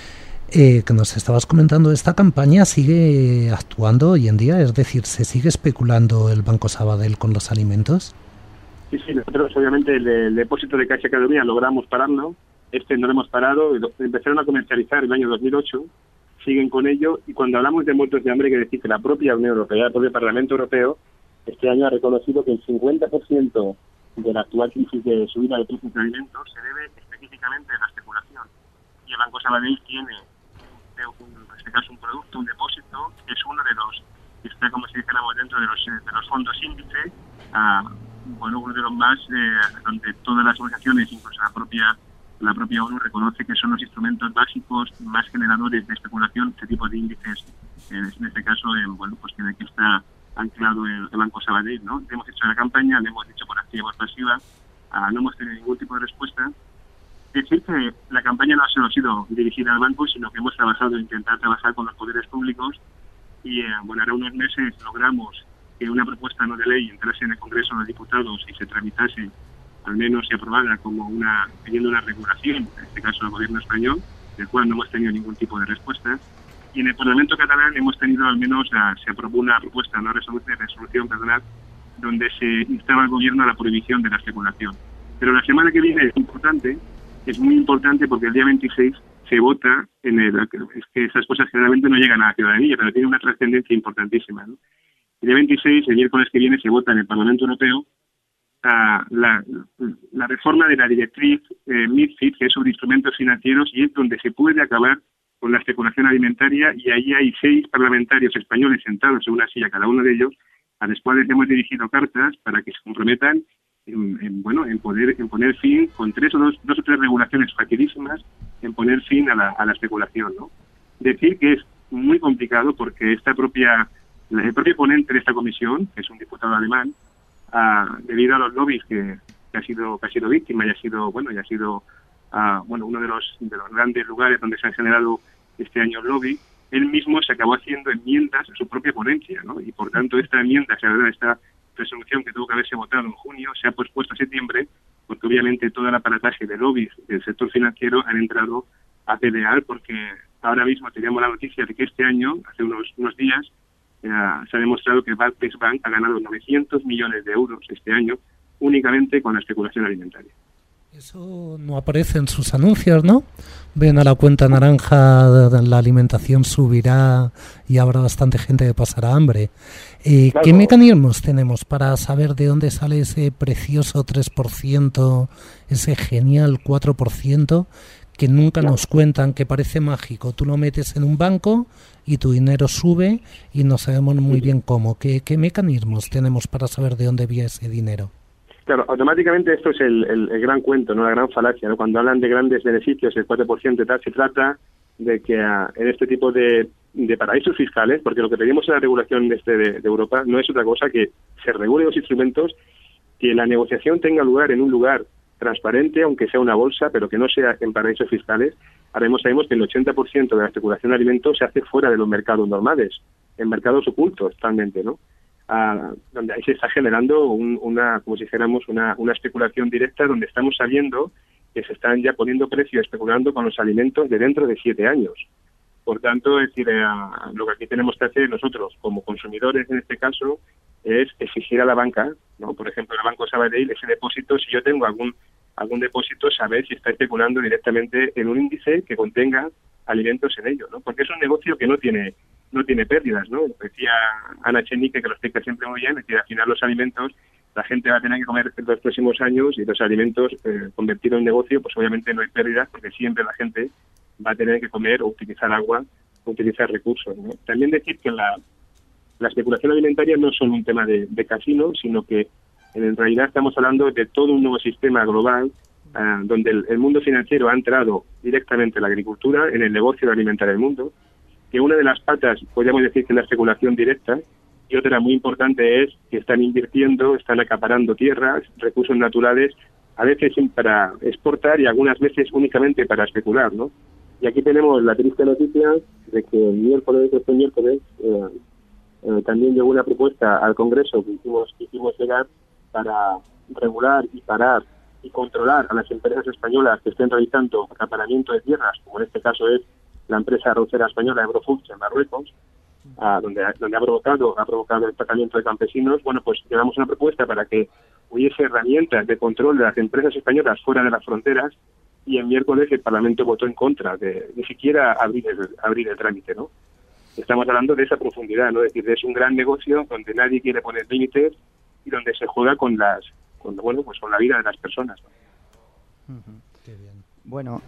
eh, que nos estabas comentando. ¿Esta campaña sigue actuando hoy en día? Es decir, ¿se sigue especulando el Banco Sabadell con los alimentos? Sí, sí, nosotros obviamente el, el depósito de Caixa Economía logramos pararlo, este no lo hemos parado, empezaron a comercializar en el año dos mil ocho, siguen con ello, y cuando hablamos de muertos de hambre hay que decir que la propia Unión Europea, el propio Parlamento Europeo, este año ha reconocido que el cincuenta por ciento de la actual crisis de subida de precios de alimentos se debe específicamente a la especulación, y el Banco Sabadell tiene un, en este caso un producto, un depósito, que es uno de los, que está como si dijéramos dentro de los, de los fondos índice, uh, bueno, uno de los más, eh, donde todas las organizaciones, incluso la propia la propia ONU, reconoce que son los instrumentos básicos más generadores de especulación, este tipo de índices, eh, en este caso, eh, bueno, pues que, que está anclado en el Banco Sabadell, ¿no? Le hemos hecho la campaña, le hemos dicho por activa o por pasiva, uh, no hemos tenido ningún tipo de respuesta. Decir que la campaña no ha solo sido dirigida al banco, sino que hemos trabajado en intentar trabajar con los poderes públicos, y, eh, bueno, ahora unos meses logramos que una propuesta no de ley entrase en el Congreso de los Diputados y se tramitase, al menos se aprobada como una, pidiendo una regulación, en este caso del gobierno español, del cual no hemos tenido ningún tipo de respuesta. Y en el Parlamento catalán hemos tenido al menos, uh, se aprobó una propuesta, no resolución, resolución perdonad, donde se instaba al gobierno a la prohibición de la especulación. Pero la semana que viene es importante, es muy importante, porque el día veintiséis se vota en el, es que esas cosas generalmente no llegan a la ciudadanía, pero tiene una trascendencia importantísima, ¿no? El día veintiséis, el miércoles que viene, se vota en el Parlamento Europeo uh, la, la reforma de la directriz eh, MiFID, que es sobre instrumentos financieros, y es donde se puede acabar con la especulación alimentaria, y ahí hay seis parlamentarios españoles sentados en una silla cada uno de ellos, a los cuales hemos dirigido cartas para que se comprometan en, en, bueno, en poder en poner fin, con tres o dos, dos o tres regulaciones facilísimas, en poner fin a la, a la especulación, ¿no? Decir que es muy complicado porque esta propia el propio ponente de esta comisión, que es un diputado alemán, uh, debido a los lobbies que, que ha sido que ha sido víctima y ha sido bueno y ha sido uh, bueno uno de los de los grandes lugares donde se han generado este año el lobby, él mismo se acabó haciendo enmiendas a su propia ponencia, ¿no? Y por tanto esta enmienda, o sea, esta resolución que tuvo que haberse votado en junio, se ha pospuesto a septiembre, porque obviamente todo el aparataje de lobbies del sector financiero han entrado a pelear, porque ahora mismo teníamos la noticia de que este año, hace unos unos días, Eh, se ha demostrado que Barclays Bank ha ganado novecientos millones de euros este año únicamente con la especulación alimentaria. Eso no aparece en sus anuncios, ¿no? Ven a la cuenta naranja, la alimentación subirá y habrá bastante gente que pasará hambre. Eh, Claro. ¿Qué mecanismos tenemos para saber de dónde sale ese precioso tres por ciento, ese genial cuatro por ciento que nunca nos cuentan, que parece mágico? Tú lo metes en un banco y tu dinero sube y no sabemos muy bien cómo. ¿Qué, qué mecanismos tenemos para saber de dónde viene ese dinero? Claro, automáticamente esto es el, el, el gran cuento, no la gran falacia, ¿no? Cuando hablan de grandes beneficios, el cuatro por ciento y tal, se trata de que uh, en este tipo de, de paraísos fiscales, porque lo que pedimos en la regulación de, este, de, de Europa no es otra cosa que se regulen los instrumentos, que la negociación tenga lugar en un lugar transparente, aunque sea una bolsa, pero que no sea en paraísos fiscales. Ahora mismo sabemos que el ochenta por ciento de la especulación de alimentos se hace fuera de los mercados normales, en mercados ocultos, totalmente, ¿no? Uh, donde ahí se está generando un, una, como si dijéramos, una, una especulación directa, donde estamos sabiendo que se están ya poniendo precios especulando con los alimentos de dentro de siete años. Por tanto, es decir, uh, lo que aquí tenemos que hacer nosotros, como consumidores en este caso, es exigir a la banca, ¿no? Por ejemplo, el Banco Sabadell, ese depósito, si yo tengo algún algún depósito, saber si está especulando directamente en un índice que contenga alimentos en ello, ¿no? Porque es un negocio que no tiene no tiene pérdidas, ¿no? Decía Ana Echenique, que lo explica siempre muy bien, es que al final los alimentos la gente va a tener que comer en los próximos años y los alimentos eh, convertidos en negocio, pues obviamente no hay pérdidas porque siempre la gente va a tener que comer o utilizar agua o utilizar recursos, ¿no? También decir que la, la especulación alimentaria no es solo un tema de, de casino, sino que en realidad estamos hablando de todo un nuevo sistema global uh, donde el, el mundo financiero ha entrado directamente en la agricultura, en el negocio de alimentar el mundo, que una de las patas, podríamos decir que es la especulación directa, y otra muy importante es que están invirtiendo, están acaparando tierras, recursos naturales, a veces para exportar y algunas veces únicamente para especular, ¿no? Y aquí tenemos la triste noticia de que el miércoles, este miércoles, eh, eh, también llegó una propuesta al Congreso que hicimos, que hicimos llegar para regular y parar y controlar a las empresas españolas que estén realizando acaparamiento de tierras, como en este caso es la empresa arrocera española Eurofoods en Marruecos, uh, donde, donde ha provocado ha provocado el tratamiento de campesinos. Bueno, pues llevamos una propuesta para que hubiese herramientas de control de las empresas españolas fuera de las fronteras, y el miércoles el Parlamento votó en contra de ni siquiera abrir el, abrir el trámite, ¿no? Estamos hablando de esa profundidad, ¿no? Es decir, es un gran negocio donde nadie quiere poner límites y donde se juega con las con, bueno, pues con la vida de las personas, ¿no? Uh-huh. Qué bien. Bueno,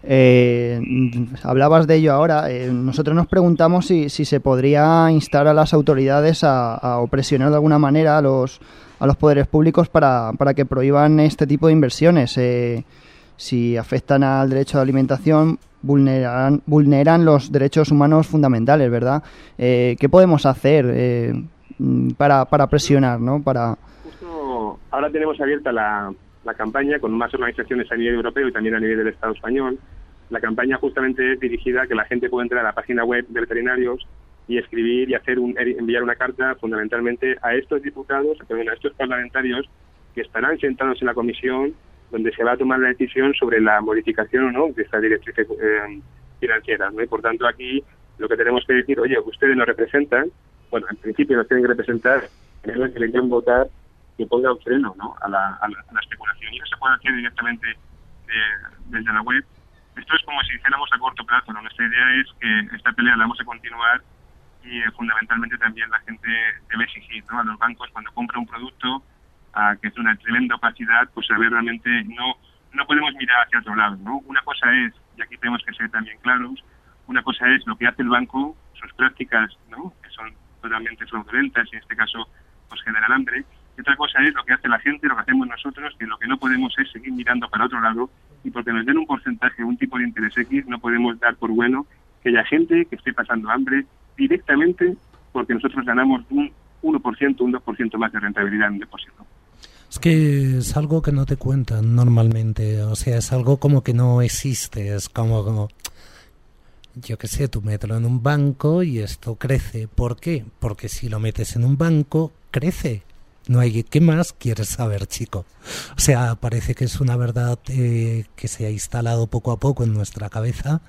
eh, hablabas de ello ahora. Eh, nosotros nos preguntamos si, si se podría instar a las autoridades a, a o presionar de alguna manera a los a los poderes públicos para, para que prohíban este tipo de inversiones. Eh, si afectan al derecho de alimentación, vulneran, vulneran los derechos humanos fundamentales, ¿verdad? Eh, ¿Qué podemos hacer eh, para, para presionar, ¿no? Para... Justo ahora tenemos abierta la... la campaña con más organizaciones a nivel europeo y también a nivel del Estado español. La campaña justamente es dirigida a que la gente pueda entrar a la página web de veterinarios y escribir y hacer un, enviar una carta fundamentalmente a estos diputados, a estos parlamentarios que estarán sentados en la comisión donde se va a tomar la decisión sobre la modificación o no de esta directriz eh, financiera, ¿no? Y por tanto aquí lo que tenemos que decir, oye, ustedes nos representan, bueno, en principio nos tienen que representar, tenemos que elegir votar que ponga un freno, ¿no? a, la, a, la, a la especulación. Y eso se puede hacer directamente de, desde la web. Esto es como si hiciéramos a corto plazo, ¿no? Nuestra idea es que esta pelea la vamos a continuar y eh, fundamentalmente también la gente debe exigir, ¿no? A los bancos cuando compra un producto a, que es una tremenda opacidad, pues saber realmente no no podemos mirar hacia otro lado, ¿no? Una cosa es, y aquí tenemos que ser también claros, una cosa es lo que hace el banco, sus prácticas, ¿no? Que son totalmente fraudulentas y en este caso pues generan hambre. Y otra cosa es lo que hace la gente, lo que hacemos nosotros, que lo que no podemos es seguir mirando para otro lado y porque nos den un porcentaje, un tipo de interés X, no podemos dar por bueno que haya gente que esté pasando hambre directamente porque nosotros ganamos un uno por ciento, un dos por ciento más de rentabilidad en un depósito. Es que es algo que no te cuentan normalmente, o sea, es algo como que no existe, es como, como yo qué sé, tú mételo en un banco y esto crece. ¿Por qué? Porque si lo metes en un banco, crece. No hay, ¿qué más quieres saber, chico? O sea, parece que es una verdad eh, que se ha instalado poco a poco en nuestra cabeza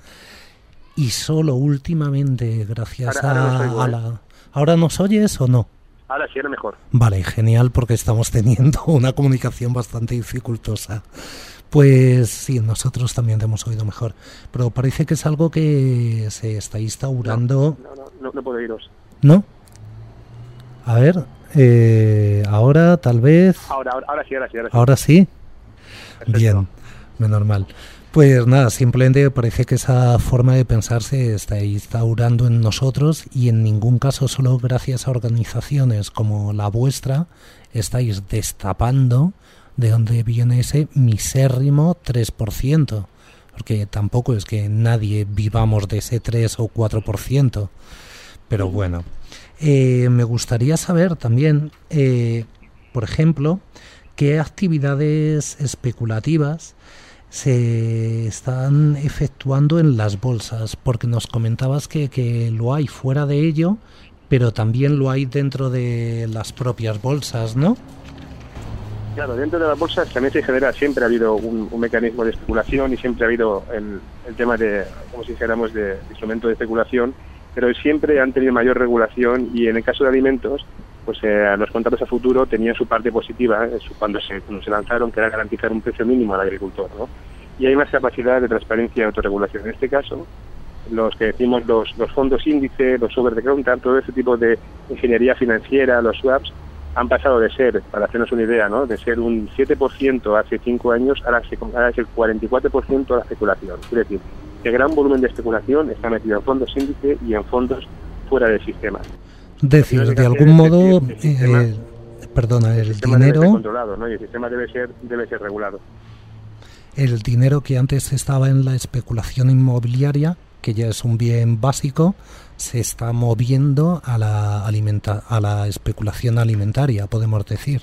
y solo últimamente, gracias ahora, ahora a, no a la... ¿Ahora nos oyes o no? Ahora sí, era mejor. Vale, genial, porque estamos teniendo una comunicación bastante dificultosa. Pues sí, nosotros también te hemos oído mejor. Pero parece que es algo que se está instaurando... No, no, no, no puedo iros. ¿No? A ver, eh, ahora tal vez... Ahora, ahora, ahora sí, ahora sí. Ahora sí. ¿Ahora sí? Perfecto. Bien, menos mal. Pues nada, simplemente parece que esa forma de pensar se está instaurando en nosotros y en ningún caso solo gracias a organizaciones como la vuestra estáis destapando de dónde viene ese misérrimo tres por ciento. Porque tampoco es que nadie vivamos de ese tres o cuatro por ciento. Pero bueno, eh, me gustaría saber también, eh, por ejemplo, qué actividades especulativas se están efectuando en las bolsas, porque nos comentabas que, que lo hay fuera de ello, pero también lo hay dentro de las propias bolsas, ¿no? Claro, dentro de las bolsas también se genera, siempre ha habido un, un mecanismo de especulación y siempre ha habido el, el tema de, como si dijéramos, de, de instrumento de especulación, pero siempre han tenido mayor regulación y en el caso de alimentos, pues eh, los contratos a futuro tenían su parte positiva eh, cuando, se, cuando se lanzaron, que era garantizar un precio mínimo al agricultor, ¿no? Y hay más capacidad de transparencia y autorregulación. En este caso, los que decimos los, los fondos índice, los over the counter, todo ese tipo de ingeniería financiera, los swaps, han pasado de ser, para hacernos una idea, ¿no?, de ser un siete por ciento hace cinco años, ahora, se, ahora es el cuarenta y cuatro por ciento de la especulación. Es decir, que gran volumen de especulación está metido en fondos índice y en fondos fuera del sistema. Decir, de algún modo, el sistema, eh, perdona, el, el sistema dinero... debe ser controlado, ¿no?, y el sistema debe ser, debe ser regulado. El dinero que antes estaba en la especulación inmobiliaria, que ya es un bien básico, se está moviendo a la alimenta a la especulación alimentaria, podemos decir.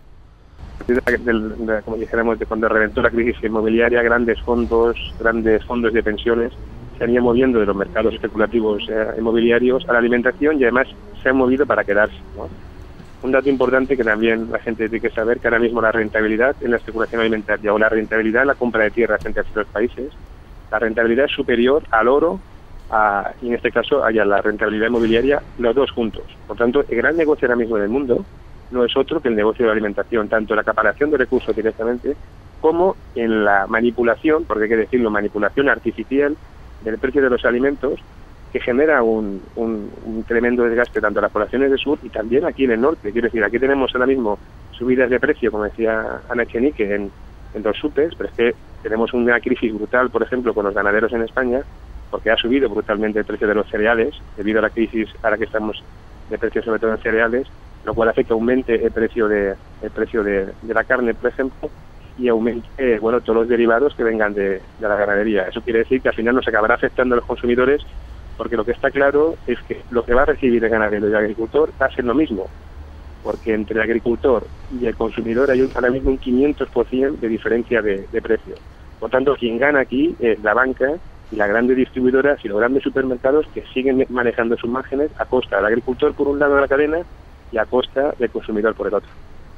Del, de, como dijéramos, de cuando reventó la crisis inmobiliaria, grandes fondos, grandes fondos de pensiones se han ido moviendo de los mercados especulativos eh, inmobiliarios a la alimentación y además se han movido para quedarse, ¿no? Un dato importante que también la gente tiene que saber, que ahora mismo la rentabilidad en la especulación alimentaria o la rentabilidad en la compra de tierras en terceros países, la rentabilidad es superior al oro a, y en este caso a la rentabilidad inmobiliaria, los dos juntos. Por tanto, el gran negocio ahora mismo en el mundo no es otro que el negocio de la alimentación, tanto en la acaparación de recursos directamente como en la manipulación, porque hay que decirlo, manipulación artificial del precio de los alimentos, que genera un, un, un tremendo desgaste tanto en las poblaciones del sur y también aquí en el norte. Quiero decir, aquí tenemos ahora mismo subidas de precio, como decía Ana Echenique, en, en los supes, pero es que tenemos una crisis brutal, por ejemplo, con los ganaderos en España, porque ha subido brutalmente el precio de los cereales, debido a la crisis ahora que estamos de precios sobre todo en cereales, lo cual hace que aumente el precio de el precio de, de la carne, por ejemplo, y aumente eh, bueno todos los derivados que vengan de, de la ganadería. Eso quiere decir que al final nos acabará afectando a los consumidores, porque lo que está claro es que lo que va a recibir el ganadero y el agricultor va a ser lo mismo, porque entre el agricultor y el consumidor hay un, ahora mismo un quinientos por ciento de diferencia de, de precio. Por tanto, quien gana aquí es la banca y las grandes distribuidoras y los grandes supermercados, que siguen manejando sus márgenes a costa del agricultor por un lado de la cadena y a costa del consumidor por el otro.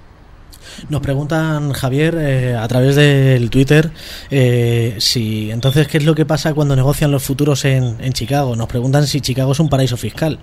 Nos preguntan, Javier, eh, a través del Twitter, eh, si entonces qué es lo que pasa cuando negocian los futuros en, en Chicago. Nos preguntan si Chicago es un paraíso fiscal.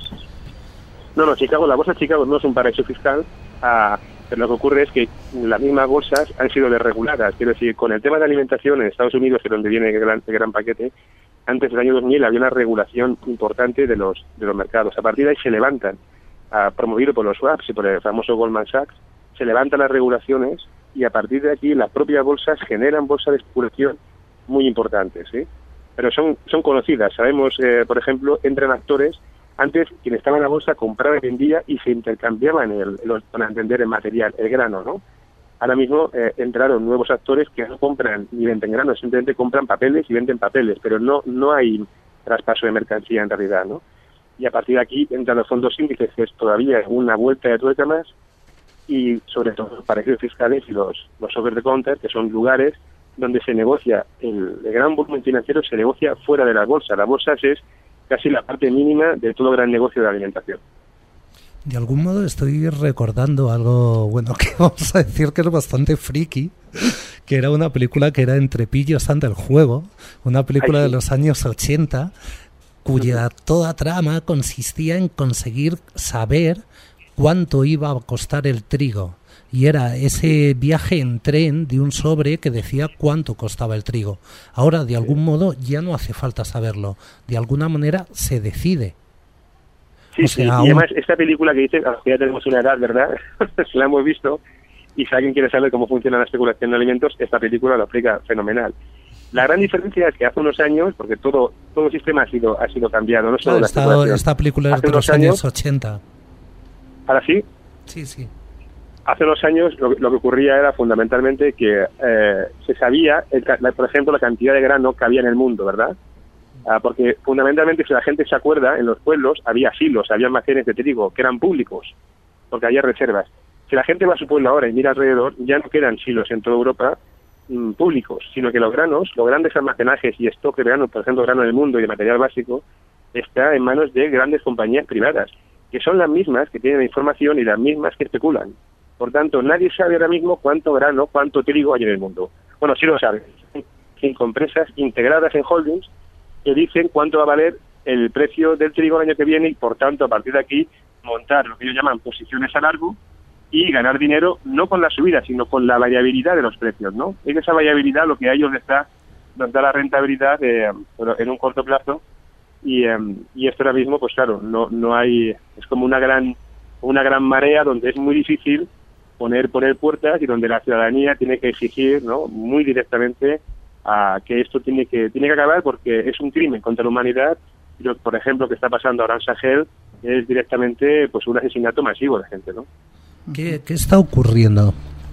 No, no, Chicago, la bolsa de Chicago no es un paraíso fiscal, ah, pero lo que ocurre es que las mismas bolsas han sido desreguladas. Quiero decir, con el tema de alimentación en Estados Unidos, que es donde viene el gran, el gran paquete, antes del año dos mil había una regulación importante de los de los mercados. A partir de ahí se levantan, ah, promovido por los swaps y por el famoso Goldman Sachs, se levantan las regulaciones y a partir de aquí las propias bolsas generan bolsas de especulación muy importantes, ¿sí? Pero son son conocidas. Sabemos, eh, por ejemplo, entran actores. Antes, quien estaba en la bolsa compraba y vendía y se intercambiaban el, el, para entender el material, el grano, ¿no? Ahora mismo eh, entraron nuevos actores que no compran ni venden grano, simplemente compran papeles y venden papeles, pero no no hay traspaso de mercancía en realidad, ¿no? Y a partir de aquí entran los fondos índices, que es todavía una vuelta de tuerca más, y sobre todo los paraísos fiscales y los, los over the counter, que son lugares donde se negocia, el, el gran volumen financiero se negocia fuera de las bolsas. Las bolsas es casi la parte mínima de todo gran negocio de alimentación. De algún modo estoy recordando algo, bueno, que vamos a decir que es bastante friki, que era una película que era Entre pillos ante el juego, una película Ay, sí. de los años ochenta, cuya toda trama consistía en conseguir saber cuánto iba a costar el trigo. y era ese viaje en tren de un sobre que decía cuánto costaba el trigo. Ahora, de algún modo, ya no hace falta saberlo. De alguna manera se decide. Sí, o sí, sea, y aún... además esta película que dice, que ya tenemos una edad, ¿verdad? La hemos visto, y si alguien quiere saber cómo funciona la especulación de alimentos, esta película lo aplica fenomenal. La gran diferencia es que hace unos años, porque todo todo el sistema ha sido ha sido cambiado, no solo claro, la esta, especulación. esta película es Hace de los unos años años, ochenta. ¿Ahora sí? Sí, sí. Hace unos años lo, lo que ocurría era fundamentalmente que eh, se sabía, el, la, por ejemplo, la cantidad de grano que había en el mundo, ¿verdad? Ah, porque fundamentalmente, si la gente se acuerda, en los pueblos había silos, había almacenes de trigo que eran públicos, porque había reservas. Si la gente va a su pueblo ahora y mira alrededor, ya no quedan silos en toda Europa mmm, públicos, sino que los granos, los grandes almacenajes y stock de grano, por ejemplo, grano del mundo y de material básico, está en manos de grandes compañías privadas, que son las mismas que tienen la información y las mismas que especulan. Por tanto, nadie sabe ahora mismo cuánto grano, cuánto trigo hay en el mundo. Bueno, sí lo saben. Cinco empresas integradas en holdings que dicen cuánto va a valer el precio del trigo el año que viene y, por tanto, a partir de aquí, montar lo que ellos llaman posiciones a largo y ganar dinero no con la subida, sino con la variabilidad de los precios, ¿no? Es esa variabilidad lo que a ellos les da, les da la rentabilidad eh, en un corto plazo y, eh, y esto ahora mismo, pues claro, no no hay, es como una gran una gran marea donde es muy difícil poner poner puertas y donde la ciudadanía tiene que exigir, ¿no?, muy directamente a que esto tiene que tiene que acabar porque es un crimen contra la humanidad. Y lo, por ejemplo, que está pasando ahora en Sahel es directamente pues un asesinato masivo de gente, ¿no? ¿Qué, qué está ocurriendo?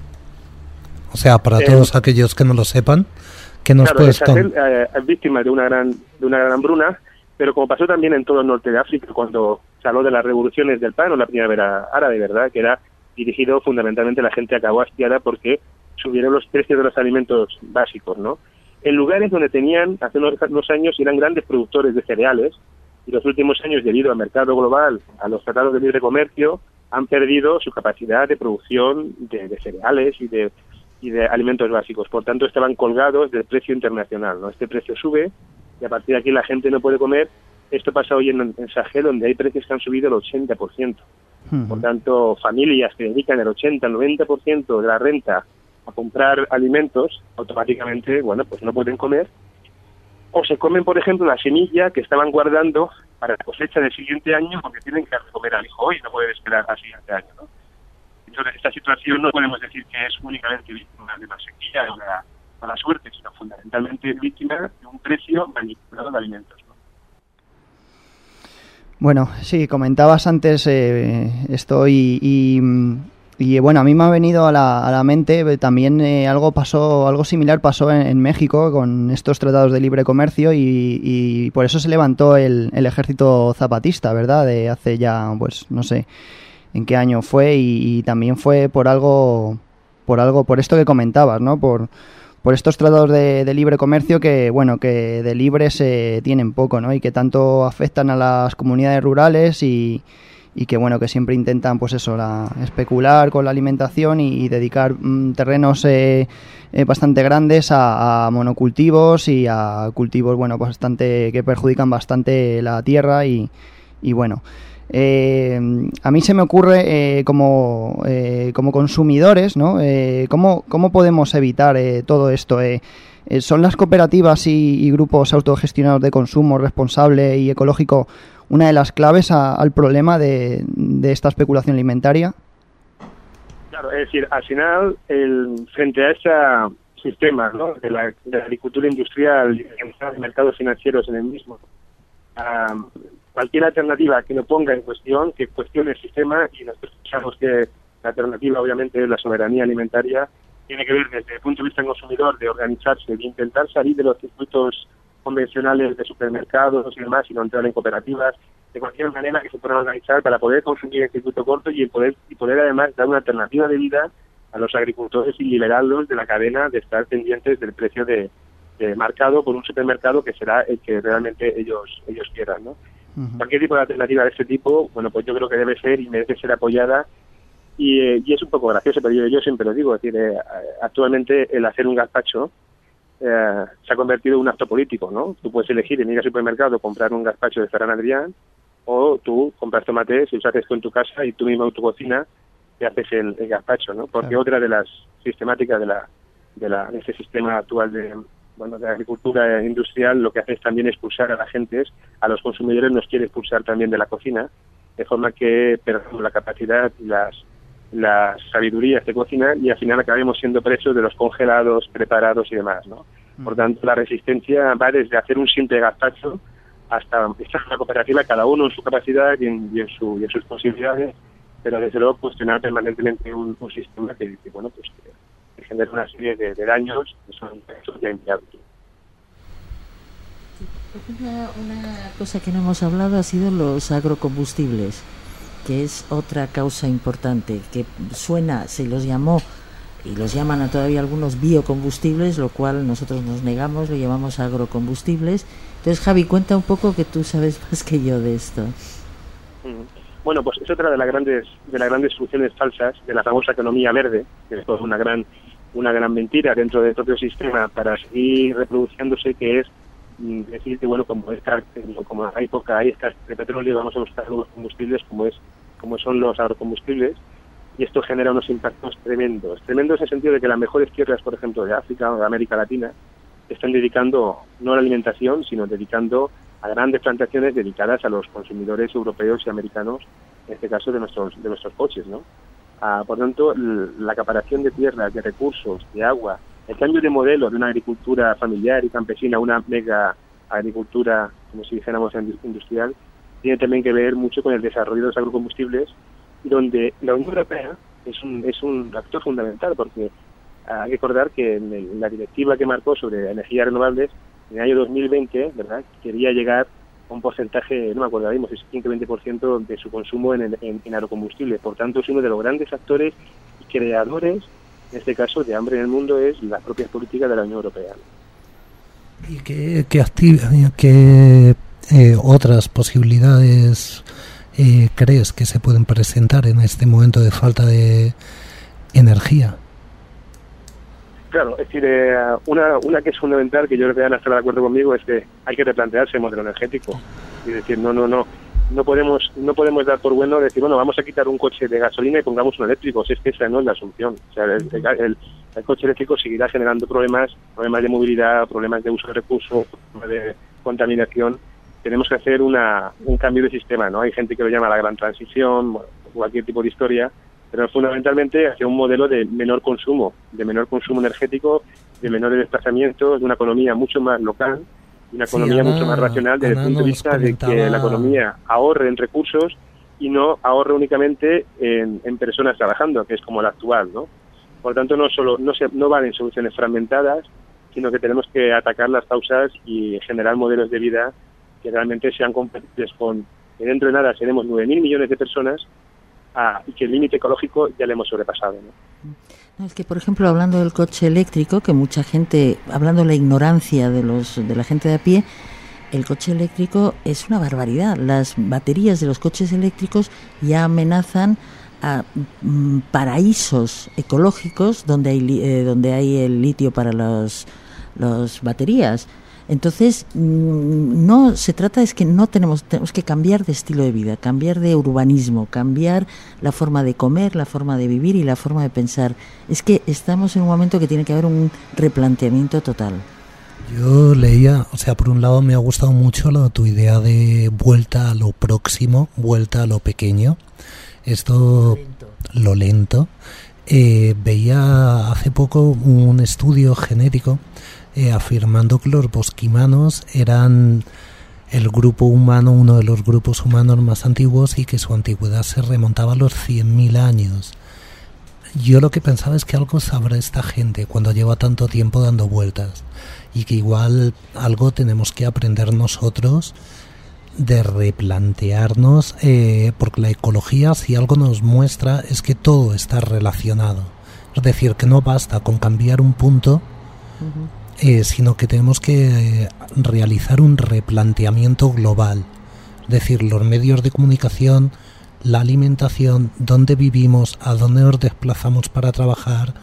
O sea, para Eh, todos aquellos que no lo sepan, ¿qué nos claro, puedes Sahel contar? eh, es víctima de una gran de una gran hambruna, pero como pasó también en todo el norte de África cuando se habló de las revoluciones del pan o la primavera árabe, ¿verdad?, que era dirigido fundamentalmente a la gente acabó hastiada porque subieron los precios de los alimentos básicos, ¿no? En lugares donde tenían, hace unos, unos años, eran grandes productores de cereales, y los últimos años, debido al mercado global, a los tratados de libre comercio, han perdido su capacidad de producción de, de cereales y de y de alimentos básicos. Por tanto, estaban colgados del precio internacional, ¿no? Este precio sube y a partir de aquí la gente no puede comer. Esto pasa hoy en, en Sahel, donde hay precios que han subido el ochenta por ciento. Uh-huh. Por tanto, familias que dedican el ochenta al noventa por ciento de la renta a comprar alimentos, automáticamente, bueno, pues no pueden comer. O se comen, por ejemplo, la semilla que estaban guardando para la cosecha del siguiente año porque tienen que comer al hijo hoy, no pueden esperar al siguiente año, ¿no? Entonces, esta situación no podemos decir que es únicamente víctima de la sequía o la, o la suerte, sino fundamentalmente víctima de un precio manipulado de alimentos, ¿no? Bueno, sí, comentabas antes eh, esto y, y, y bueno, a mí me ha venido a la, a la mente también eh, algo pasó, algo similar pasó en, en México con estos tratados de libre comercio y, y por eso se levantó el, el ejército zapatista, ¿verdad? De hace ya, pues no sé en qué año fue y, y también fue por algo, por algo, por esto que comentabas, ¿no? Por por estos tratados de, de libre comercio que, bueno, que de libres se eh, tienen poco, ¿no? Y que tanto afectan a las comunidades rurales y, y que, bueno, que siempre intentan, pues eso, la, especular con la alimentación y, y dedicar mm, terrenos eh, eh, bastante grandes a, a monocultivos y a cultivos, bueno, pues bastante, que perjudican bastante la tierra y, y bueno... Eh, a mí se me ocurre eh, como, eh, como consumidores, ¿no? Eh, ¿cómo, ¿Cómo podemos evitar eh, todo esto? Eh, eh, ¿Son las cooperativas y, y grupos autogestionados de consumo responsable y ecológico una de las claves a, al problema de, de esta especulación alimentaria? Claro, es decir, al final, el, frente a ese sistema, ¿no?, de la, de la agricultura industrial y de mercados financieros en el mismo, um, cualquier alternativa que no ponga en cuestión, que cuestione el sistema, y nosotros pensamos que la alternativa obviamente es la soberanía alimentaria, tiene que ver desde el punto de vista del consumidor de organizarse, de intentar salir de los circuitos convencionales de supermercados y demás, y no entrar en cooperativas, de cualquier manera que se puedan organizar para poder consumir en circuito corto y poder y poder además dar una alternativa de vida a los agricultores y liberarlos de la cadena de estar pendientes del precio de, de marcado por un supermercado que será el que realmente ellos ellos quieran, ¿no? Uh-huh. Cualquier tipo de alternativa de este tipo, bueno, pues yo creo que debe ser y merece ser apoyada y, eh, y es un poco gracioso, pero yo, yo siempre lo digo, es decir, eh, actualmente el hacer un gazpacho eh, se ha convertido en un acto político, ¿no? Tú puedes elegir en ir al supermercado comprar un gazpacho de Ferran Adrià o tú compras tomates y los haces tú en tu casa y tú mismo en tu cocina que haces el, el gazpacho, ¿no? Porque Claro. otra de las sistemáticas de la de la de este sistema actual de bueno de agricultura industrial, lo que hace es también expulsar a la gente, a los consumidores nos quiere expulsar también de la cocina, de forma que perdamos la capacidad y las las sabidurías de cocina y al final acabemos siendo presos de los congelados, preparados y demás, ¿no? Por tanto, la resistencia va desde hacer un simple gazpacho hasta estar en la cooperativa, cada uno en su capacidad y en, y en, su, y en sus posibilidades, pero desde luego cuestionar permanentemente un, un sistema que, que bueno pues que, que genera una serie de, de daños que son ya inviables. Una, una cosa que no hemos hablado ha sido los agrocombustibles, que es otra causa importante, que suena, se los llamó y los llaman a todavía algunos biocombustibles, lo cual nosotros nos negamos, lo llamamos agrocombustibles. Entonces, Javi, cuenta un poco, que tú sabes más que yo de esto. Bueno, pues es otra de las grandes de las grandes soluciones falsas de la famosa economía verde, que es una gran una gran mentira dentro del propio sistema para seguir reproduciéndose, que es mm, decir que bueno, como es como hay poca hay escasez de petróleo, vamos a buscar nuevos combustibles como es como son los agrocombustibles, y esto genera unos impactos tremendos, tremendos en el sentido de que las mejores tierras, por ejemplo, de África o de América Latina, están dedicando no a la alimentación, sino dedicando a grandes plantaciones dedicadas a los consumidores europeos y americanos, en este caso de nuestros de nuestros coches, ¿no? Ah, por tanto, l- la acaparación de tierras, de recursos, de agua, el cambio de modelo de una agricultura familiar y campesina a una mega agricultura, como si dijéramos industrial, tiene también que ver mucho con el desarrollo de los agrocombustibles, donde la Unión Europea es un es un actor fundamental, porque hay que recordar que en el- la directiva que marcó sobre energías renovables en el año dos mil veinte, ¿verdad?, quería llegar a un porcentaje, no me acuerdo ahora mismo, si es quince o veinte por ciento de su consumo en, en, en agrocombustibles. Por tanto, es uno de los grandes actores y creadores, en este caso, de hambre en el mundo, es las propias políticas de la Unión Europea. ¿Y qué, qué, acti- qué eh, otras posibilidades eh, crees que se pueden presentar en este momento de falta de energía? Claro, es decir, eh, una, una que es fundamental, que yo creo que van a estar de acuerdo conmigo, es que hay que replantearse el modelo energético. Y decir, no, no, no, no podemos no podemos dar por bueno decir, bueno, vamos a quitar un coche de gasolina y pongamos un eléctrico. Si es que esa no es la solución. O sea, el, el, el, el coche eléctrico seguirá generando problemas, problemas de movilidad, problemas de uso de recursos, de contaminación. Tenemos que hacer una un cambio de sistema, ¿no? Hay gente que lo llama la gran transición, cualquier tipo de historia, pero fundamentalmente hacia un modelo de menor consumo, de menor consumo energético, de menores desplazamientos, de una economía mucho más local, una Sí, economía Ana- mucho más racional desde Ana el punto de nos vista de que comentaba- la economía ahorre en recursos y no ahorre únicamente en, en personas trabajando, que es como la actual, ¿no? Por tanto, no solo no se no valen soluciones fragmentadas, sino que tenemos que atacar las causas y generar modelos de vida que realmente sean compatibles con que dentro de nada seremos nueve mil millones de personas, ah, y que el límite ecológico ya lo hemos sobrepasado, ¿no? No, es que, por ejemplo, hablando del coche eléctrico, que mucha gente, hablando de la ignorancia de los de la gente de a pie, el coche eléctrico es una barbaridad. Las baterías de los coches eléctricos ya amenazan a mm, paraísos ecológicos donde hay li- eh, donde hay el litio para los las baterías. Entonces, mm, no se trata, es que no tenemos tenemos que cambiar de estilo de vida, cambiar de urbanismo, cambiar la forma de comer, la forma de vivir y la forma de pensar. Es que estamos en un momento que tiene que haber un replanteamiento total. Yo leía, o sea, por un lado me ha gustado mucho la, tu idea de vuelta a lo próximo, vuelta a lo pequeño. Esto, lo lento. Eh, veía hace poco un estudio genético eh, afirmando que los bosquimanos eran el grupo humano, uno de los grupos humanos más antiguos, y que su antigüedad se remontaba a los cien mil años. Yo lo que pensaba es que algo sabrá esta gente cuando lleva tanto tiempo dando vueltas, y que igual algo tenemos que aprender nosotros de replantearnos, eh, porque la ecología, si algo nos muestra, es que todo está relacionado. Es decir, que no basta con cambiar un punto, uh-huh. eh, sino que tenemos que eh, realizar un replanteamiento global. Es decir, los medios de comunicación, la alimentación, dónde vivimos, a dónde nos desplazamos para trabajar,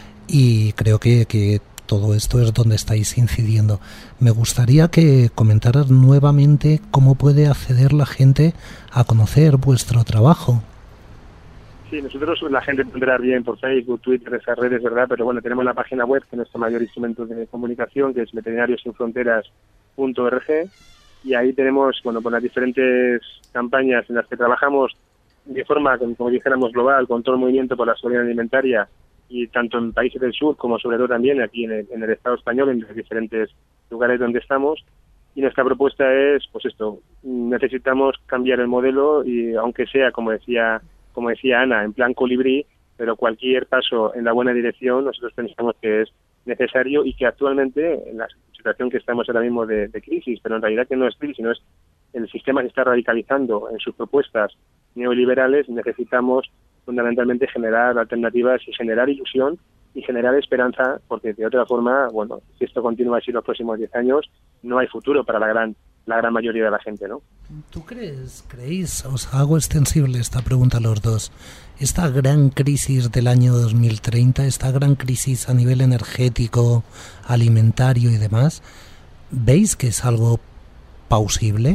y creo que, que todo esto es donde estáis incidiendo. Me gustaría que comentaras nuevamente cómo puede acceder la gente a conocer vuestro trabajo. Sí, nosotros la gente tendrá bien por Facebook, Twitter, esas redes, ¿verdad? Pero bueno, tenemos la página web, que es nuestro mayor instrumento de comunicación, que es veterinarios sin fronteras punto org, y ahí tenemos, bueno, pues las diferentes campañas en las que trabajamos de forma, como dijéramos, global, con todo el movimiento por la seguridad alimentaria, y tanto en países del sur como sobre todo también aquí en el, en el Estado español, en los diferentes lugares donde estamos. Y nuestra propuesta es, pues esto, necesitamos cambiar el modelo, y aunque sea, como decía como decía Ana, en plan colibrí, pero cualquier paso en la buena dirección nosotros pensamos que es necesario, y que actualmente, en la situación que estamos ahora mismo de, de crisis, pero en realidad que no es crisis, sino es el sistema se está radicalizando en sus propuestas neoliberales, necesitamos fundamentalmente generar alternativas y generar ilusión y generar esperanza, porque de otra forma, bueno, si esto continúa así los próximos diez años, no hay futuro para la gran la gran mayoría de la gente, ¿no? ¿Tú crees, creéis, os hago extensible esta pregunta a los dos, esta gran crisis del año dos mil treinta, esta gran crisis a nivel energético, alimentario y demás, ¿veis que es algo plausible?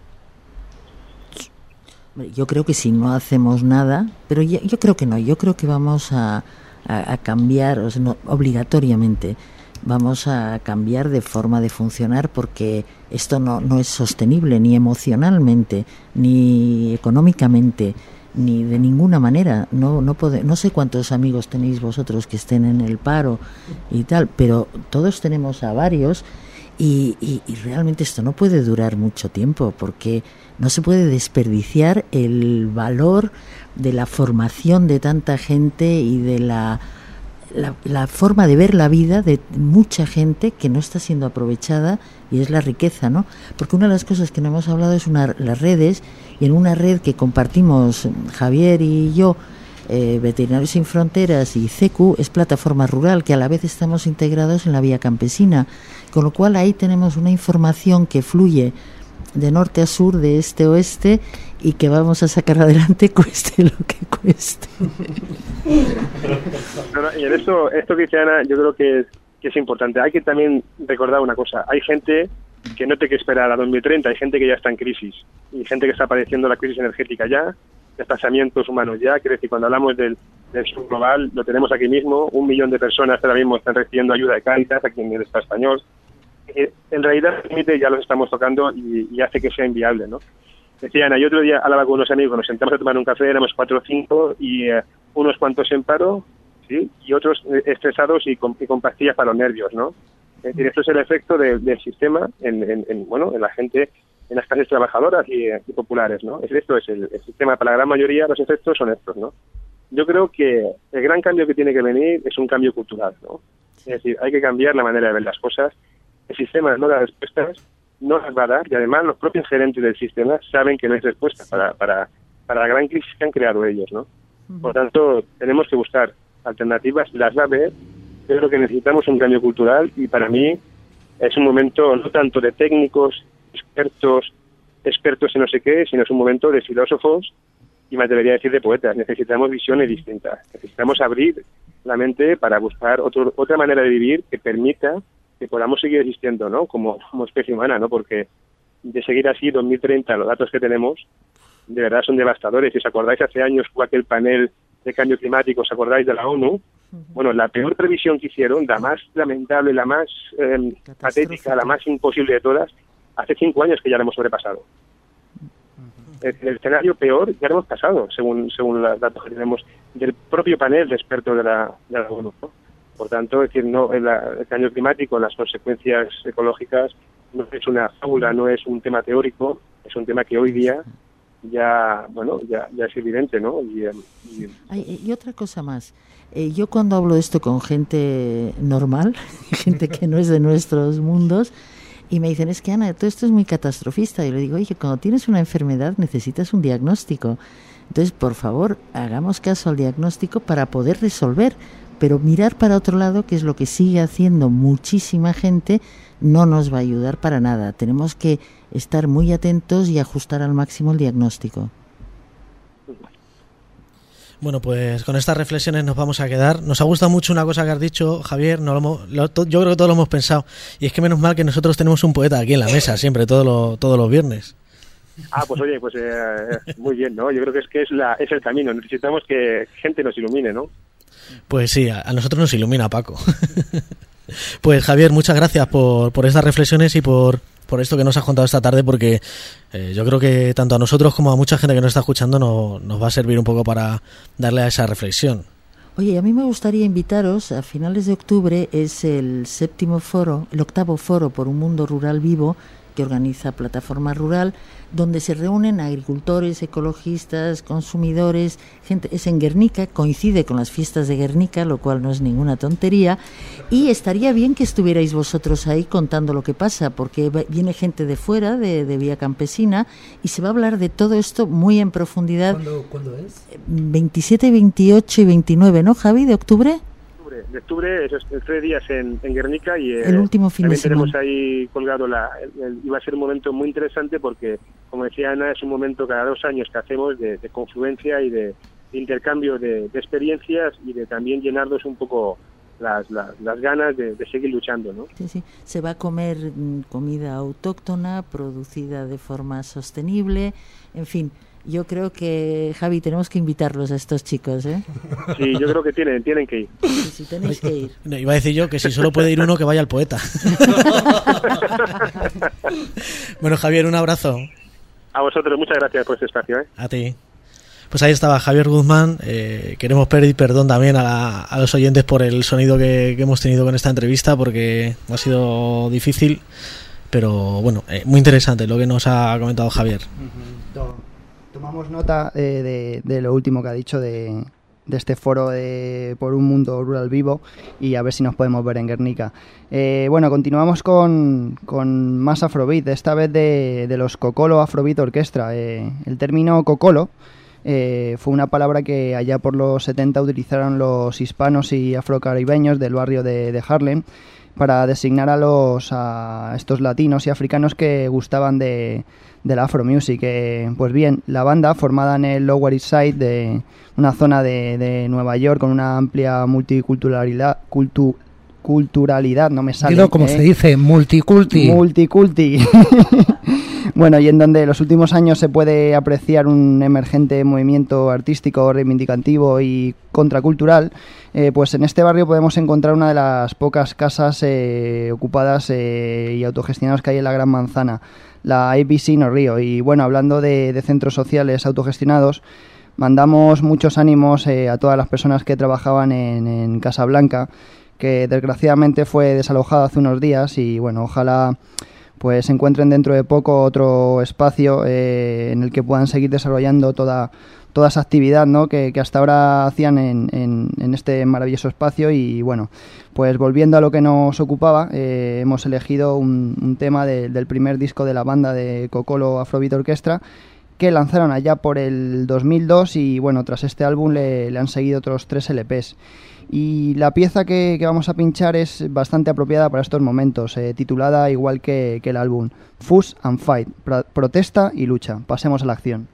Yo creo que si no hacemos nada, pero yo, yo creo que no, yo creo que vamos a, a, a cambiar, o sea, no, obligatoriamente, vamos a cambiar de forma de funcionar, porque esto no, no es sostenible ni emocionalmente, ni económicamente, ni de ninguna manera. No, no, pode, no sé cuántos amigos tenéis vosotros que estén en el paro y tal, pero todos tenemos a varios, y, y, y realmente esto no puede durar mucho tiempo, porque no se puede desperdiciar el valor de la formación de tanta gente y de la La, la forma de ver la vida de mucha gente que no está siendo aprovechada, y es la riqueza, ¿no? Porque una de las cosas que no hemos hablado es una, las redes, y en una red que compartimos Javier y yo, eh, Veterinarios Sin Fronteras y C E C U, es Plataforma Rural, que a la vez estamos integrados en la Vía Campesina, con lo cual ahí tenemos una información que fluye de norte a sur, de este a oeste, y que vamos a sacar adelante cueste lo que cueste. No, no, y en esto, esto que dice Ana, yo creo que es, que es importante. Hay que también recordar una cosa, hay gente que no tiene que esperar a dos mil treinta, hay gente que ya está en crisis, y gente que está padeciendo la crisis energética ya, desplazamientos humanos ya. Quiero decir, cuando hablamos del, del sur global, lo tenemos aquí mismo, un millón de personas ahora mismo están recibiendo ayuda de Cáritas aquí en el Estado español. En realidad, el límite ya los estamos tocando, y, y hace que sea inviable, ¿no? Decía Ana, yo otro día hablaba con unos amigos, nos sentamos a tomar un café, éramos cuatro o cinco, y eh, unos cuantos en paro, ¿sí? Y otros eh, estresados y con, y con pastillas para los nervios, ¿no? Es decir, esto es el efecto de, del sistema en, en, en, bueno, en la gente, en las clases trabajadoras y, y populares, ¿no? Es, esto es el, el sistema, para la gran mayoría los efectos son estos, ¿no? Yo creo que el gran cambio que tiene que venir es un cambio cultural, ¿no? Es decir, hay que cambiar la manera de ver las cosas. El sistema no da respuestas, no las va a dar, y además los propios gerentes del sistema saben que no hay respuesta para, para, para la gran crisis que han creado ellos, ¿no? Por tanto, tenemos que buscar alternativas, las va a haber. Yo creo que necesitamos un cambio cultural, y para mí es un momento no tanto de técnicos, expertos, expertos en no sé qué, sino es un momento de filósofos, y me atrevería a decir de poetas. Necesitamos visiones distintas, necesitamos abrir la mente para buscar otro, otra manera de vivir que permita que podamos seguir existiendo, ¿no? Como, como especie humana, ¿no? Porque de seguir así, dos mil treinta, los datos que tenemos, de verdad son devastadores. Si os acordáis, hace años hubo aquel panel de cambio climático, ¿os acordáis de la ONU? Bueno, la peor previsión que hicieron, la más lamentable, la más eh, patética, la más imposible de todas, hace cinco años que ya la hemos sobrepasado. El, el escenario peor ya lo hemos pasado, según según los datos que tenemos del propio panel de expertos de la, de la ONU, ¿no? Por tanto, es decir, no, el, el cambio climático, las consecuencias ecológicas, no es una fábula, no es un tema teórico, es un tema que hoy día ya, bueno, ya, ya es evidente, ¿no? Y, y, Ay, y otra cosa más, eh, yo cuando hablo esto con gente normal, gente que no es de nuestros mundos, y me dicen, es que Ana, todo esto es muy catastrofista, y le digo, oye, cuando tienes una enfermedad necesitas un diagnóstico, entonces, por favor, hagamos caso al diagnóstico para poder resolver. Pero mirar para otro lado, que es lo que sigue haciendo muchísima gente, no nos va a ayudar para nada. Tenemos que estar muy atentos y ajustar al máximo el diagnóstico. Bueno, pues con estas reflexiones nos vamos a quedar. Nos ha gustado mucho una cosa que has dicho, Javier. No lo hemos, lo, to, yo creo que todos lo hemos pensado. Y es que menos mal que nosotros tenemos un poeta aquí en la mesa, siempre, todos los, todos los viernes. Ah, pues oye, pues eh, muy bien, ¿no? Yo creo que es que es, la, es el camino. Necesitamos que gente nos ilumine, ¿no? Pues sí, a, a nosotros nos ilumina Paco. Pues Javier, muchas gracias por, por estas reflexiones y por, por esto que nos has contado esta tarde, porque eh, yo creo que tanto a nosotros como a mucha gente que nos está escuchando no, nos va a servir un poco para darle a esa reflexión. Oye, a mí me gustaría invitaros, a finales de octubre es el séptimo foro, el octavo foro por un mundo rural vivo que organiza Plataforma Rural, donde se reúnen agricultores, ecologistas, consumidores, gente. Es en Guernica, coincide con las fiestas de Guernica, lo cual no es ninguna tontería, y estaría bien que estuvierais vosotros ahí contando lo que pasa, porque viene gente de fuera, de, de Vía Campesina, y se va a hablar de todo esto muy en profundidad. ¿Cuándo, ¿cuándo es? veintisiete, veintiocho y veintinueve, ¿no, Javi, de octubre? De octubre, esos tres días en, en Guernica y eh, el último fin también de semana. tenemos ahí colgado la, el, el, iba a ser un momento muy interesante porque, como decía Ana, es un momento cada dos años que hacemos de, de confluencia y de, de intercambio de, de experiencias y de también llenarnos un poco las, las, las ganas de, de seguir luchando, ¿no? Sí, sí. Se va a comer mm, comida autóctona, producida de forma sostenible, en fin. Yo creo que, Javi, tenemos que invitarlos a estos chicos, ¿eh? Sí, yo creo que tienen, tienen que ir. Sí, sí, tenéis que ir. No, iba a decir yo que si solo puede ir uno, que vaya al poeta. Bueno, Javier, un abrazo. A vosotros, muchas gracias por este espacio, ¿eh? A ti. Pues ahí estaba Javier Guzmán. Eh, queremos pedir perdón también a, la, a los oyentes por el sonido que, que hemos tenido con esta entrevista, porque ha sido difícil, pero bueno, eh, muy interesante lo que nos ha comentado Javier. Uh-huh. Tomamos nota eh, de, de lo último que ha dicho de, de este foro de, por un mundo rural vivo, y a ver si nos podemos ver en Guernica. Eh, bueno, continuamos con, con más Afrobeat, esta vez de, de los Cocolo Afrobeat Orchestra. Eh, el término Cocolo eh, fue una palabra que allá por los setenta utilizaron los hispanos y afrocaribeños del barrio de, de Harlem para designar a los a estos latinos y africanos que gustaban de, de la Afro Music. Eh, pues bien, la banda, formada en el Lower East Side, de una zona de, de Nueva York con una amplia multiculturalidad, cultu, culturalidad, no me sale. Dilo como eh, se dice, multiculti. Multiculti. Bueno, y en donde en los últimos años se puede apreciar un emergente movimiento artístico, reivindicativo y contracultural, eh, pues en este barrio podemos encontrar una de las pocas casas eh, ocupadas eh, y autogestionadas que hay en la Gran Manzana, la A B C No Río. Y bueno, hablando de, de centros sociales autogestionados, mandamos muchos ánimos eh, a todas las personas que trabajaban en, en Casablanca, que desgraciadamente fue desalojada hace unos días, y bueno, ojalá pues se encuentren dentro de poco otro espacio eh, en el que puedan seguir desarrollando toda, toda esa actividad, ¿no?, que, que hasta ahora hacían en, en, en este maravilloso espacio. Y bueno, pues volviendo a lo que nos ocupaba, eh, hemos elegido un, un tema de, del primer disco de la banda de Cocolo Afrobeat Orchestra, que lanzaron allá por el dos mil dos, y bueno, tras este álbum le, le han seguido otros tres L Pes. Y la pieza que, que vamos a pinchar es bastante apropiada para estos momentos, eh, titulada igual que, que el álbum, Fuss and Fight, pro- protesta y lucha. Pasemos a la acción.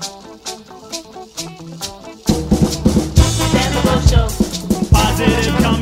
Positive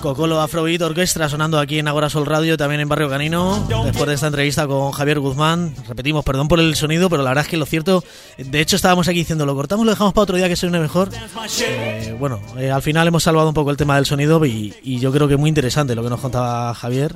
Cocolo Afrobeat Orquestra sonando aquí en Agora Sol Radio, también en Barrio Canino, después de esta entrevista con Javier Guzmán. Repetimos, perdón por el sonido, pero la verdad es que lo cierto, de hecho estábamos aquí diciendo, lo cortamos, lo dejamos para otro día que suene mejor. Eh, bueno, eh, al final hemos salvado un poco el tema del sonido y, y yo creo que muy interesante lo que nos contaba Javier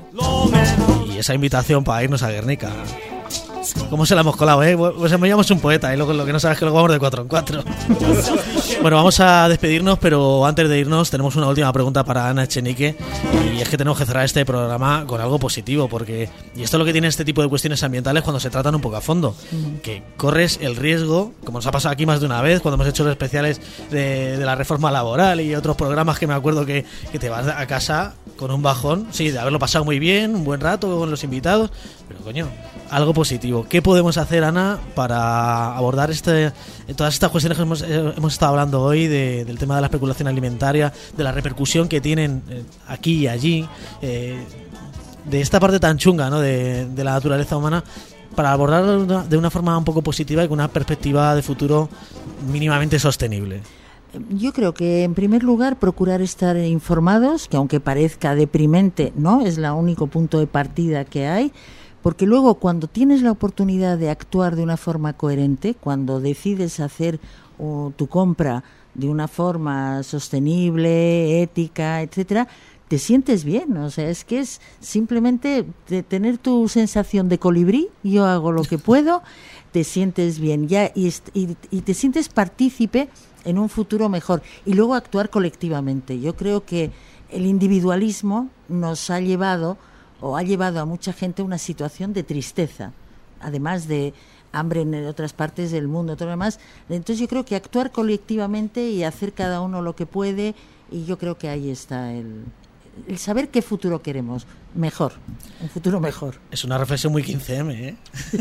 y esa invitación para irnos a Guernica. ¿Cómo se la hemos colado, eh? Pues me llamamos un poeta y luego lo que no sabes es que lo vamos de cuatro en cuatro. Bueno, vamos a despedirnos, pero antes de irnos tenemos una última pregunta para Ana Echenique y es que tenemos que cerrar este programa con algo positivo, porque, y esto es lo que tiene este tipo de cuestiones ambientales cuando se tratan un poco a fondo, que corres el riesgo, como nos ha pasado aquí más de una vez cuando hemos hecho los especiales de, de la reforma laboral y otros programas que me acuerdo que, que te vas a casa con un bajón, sí, de haberlo pasado muy bien, un buen rato con los invitados, pero coño, algo positivo. ¿Qué podemos hacer, Ana, para abordar este, todas estas cuestiones que hemos, eh, hemos estado hablando hoy de, del tema de la especulación alimentaria, de la repercusión que tienen eh, aquí y allí, eh, de esta parte tan chunga, ¿no?, de, de la naturaleza humana, para abordarlo de una, de una forma un poco positiva y con una perspectiva de futuro mínimamente sostenible? Yo creo que, en primer lugar, procurar estar informados, que aunque parezca deprimente, no es el único punto de partida que hay, porque luego cuando tienes la oportunidad de actuar de una forma coherente, cuando decides hacer uh, tu compra de una forma sostenible, ética, etcétera, te sientes bien. O sea, es que es simplemente de tener tu sensación de colibrí, yo hago lo que puedo, te sientes bien ya y, y, y te sientes partícipe en un futuro mejor, y luego actuar colectivamente. Yo creo que el individualismo nos ha llevado o ha llevado a mucha gente a una situación de tristeza, además de hambre en otras partes del mundo, todo lo demás. Entonces yo creo que actuar colectivamente y hacer cada uno lo que puede, y yo creo que ahí está el, el saber qué futuro queremos, mejor, un futuro mejor. Es una reflexión muy quince eme, ¿eh?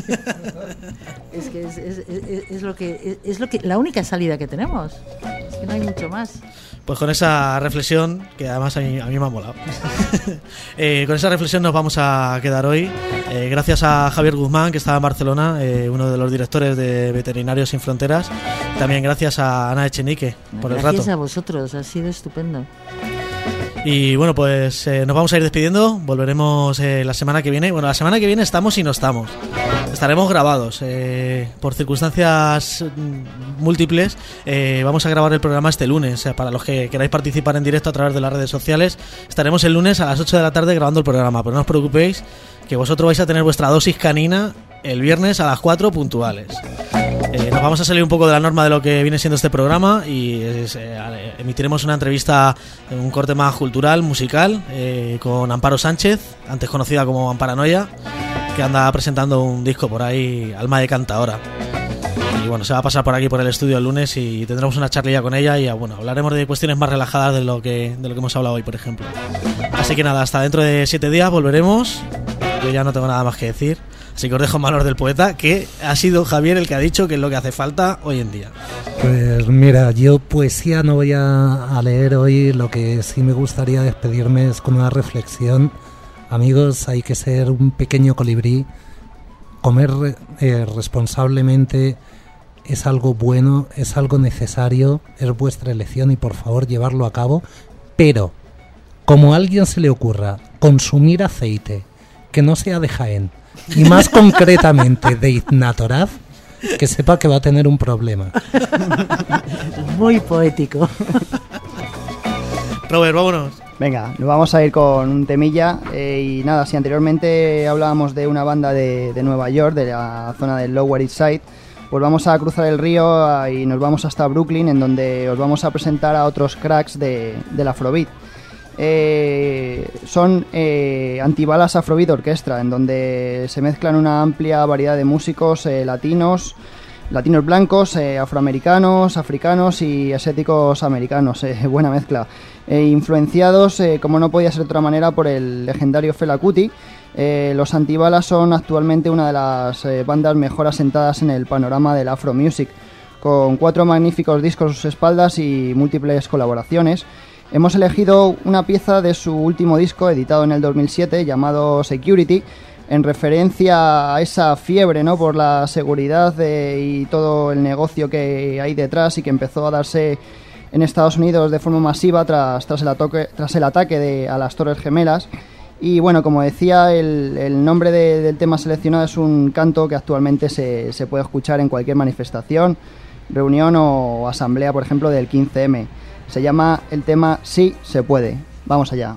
Es que es, es, es, es lo que es lo que la única salida que tenemos, es que no hay mucho más. Pues con esa reflexión, que además a mí, a mí me ha molado, eh, con esa reflexión nos vamos a quedar hoy. Eh, gracias a Javier Guzmán, que estaba en Barcelona, eh, uno de los directores de Veterinarios Sin Fronteras. También gracias a Ana Echenique por el rato. Gracias a vosotros, ha sido estupendo. Y bueno, pues eh, nos vamos a ir despidiendo. Volveremos eh, la semana que viene. Bueno, la semana que viene estamos y no estamos. Estaremos grabados. Eh, por circunstancias mm, múltiples, eh, vamos a grabar el programa este lunes. Eh, para los que queráis participar en directo a través de las redes sociales, estaremos el lunes a las ocho de la tarde grabando el programa. Pero no os preocupéis, que vosotros vais a tener vuestra dosis canina el viernes a las cuatro puntuales. Eh, nos vamos a salir un poco de la norma de lo que viene siendo este programa y es, eh, emitiremos una entrevista, un corte más cultural, musical, eh, con Amparo Sánchez, antes conocida como Amparanoia, que anda presentando un disco por ahí, Alma de Cantaora. Y bueno, se va a pasar por aquí por el estudio el lunes y tendremos una charlilla con ella y bueno, hablaremos de cuestiones más relajadas de lo que de lo que hemos hablado hoy, por ejemplo. Así que nada, hasta dentro de siete días volveremos. Yo ya no tengo nada más que decir. Así que os dejo en manos del poeta, que ha sido Javier el que ha dicho que es lo que hace falta hoy en día. Pues mira, yo poesía no voy a, a leer hoy. Lo que sí me gustaría despedirme es con una reflexión. Amigos, hay que ser un pequeño colibrí. Comer eh, responsablemente es algo bueno, es algo necesario, es vuestra elección y por favor llevarlo a cabo. Pero, como a alguien se le ocurra consumir aceite que no sea de Jaén, y más concretamente de Ignatoraz, que sepa que va a tener un problema. Muy poético. Robert, vámonos. Venga, nos vamos a ir con un temilla. Eh, y nada, si anteriormente hablábamos de una banda de, de Nueva York, de la zona del Lower East Side, pues vamos a cruzar el río y nos vamos hasta Brooklyn, en donde os vamos a presentar a otros cracks de, del Afrobeat. Eh, son eh, Antibalas Afrobeat Orquestra, en donde se mezclan una amplia variedad de músicos eh, latinos, latinos blancos, eh, afroamericanos, africanos y asiáticos americanos, eh, buena mezcla, eh, influenciados, eh, como no podía ser de otra manera, por el legendario Fela Kuti. Eh, los Antibalas son actualmente una de las eh, bandas mejor asentadas en el panorama del Afro Music, con cuatro magníficos discos a sus espaldas y múltiples colaboraciones. Hemos elegido una pieza de su último disco, editado en el dos mil siete, llamado Security, en referencia a esa fiebre, ¿no?, por la seguridad de, y todo el negocio que hay detrás y que empezó a darse en Estados Unidos de forma masiva tras, tras, el, ataque, tras el ataque de, a las Torres Gemelas. Y bueno, como decía, el, el nombre de, del tema seleccionado es un canto que actualmente se, se puede escuchar en cualquier manifestación, reunión o asamblea, por ejemplo, del quince eme. Se llama el tema Sí se puede. Vamos allá.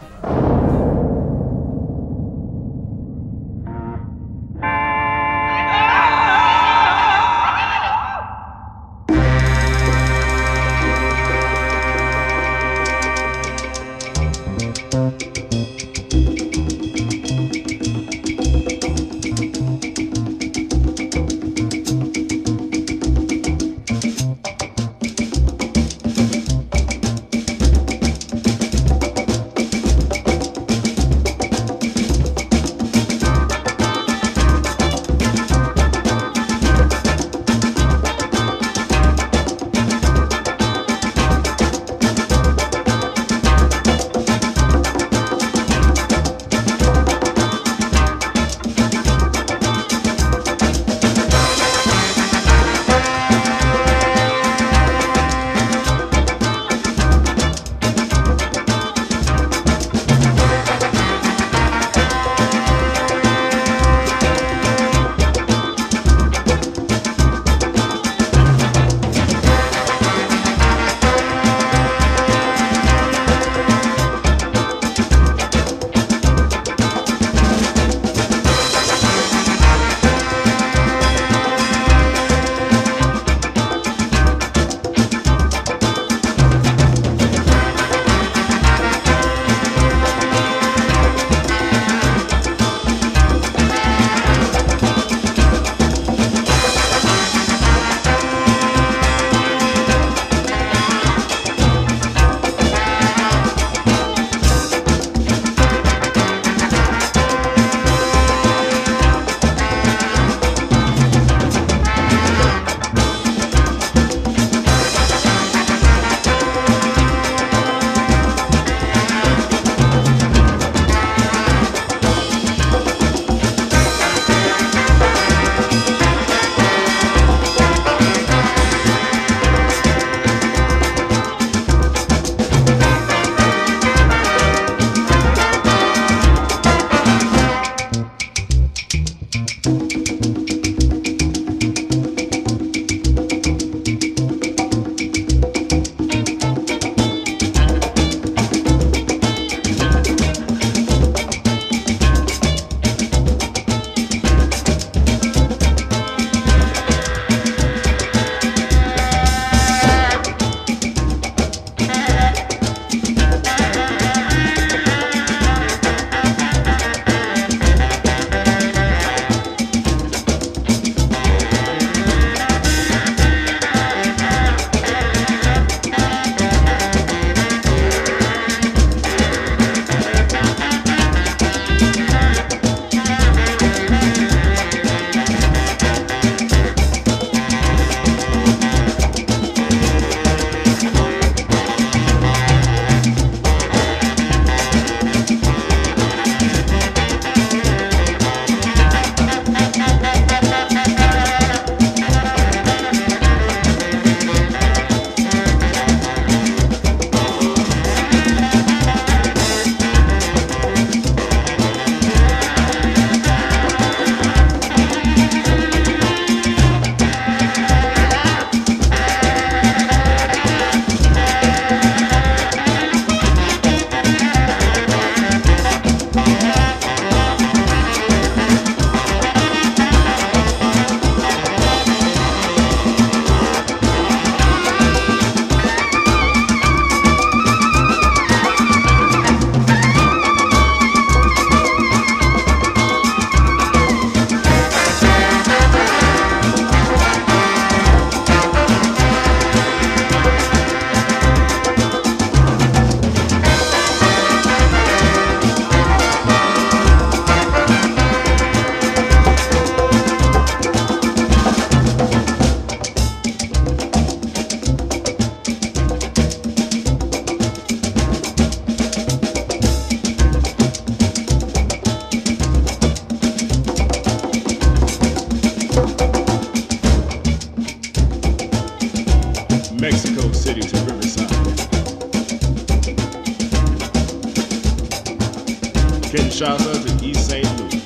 Kinshasa to East Saint Louis,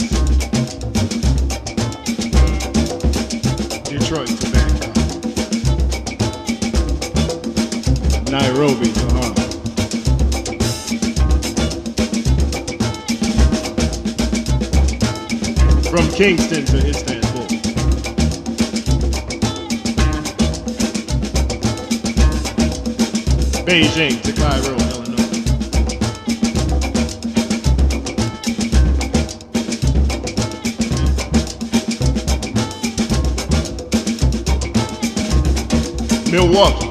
Detroit to Bangkok, Nairobi to Harlem, from Kingston to Istanbul, Beijing to Cairo, Illinois, Milwaukee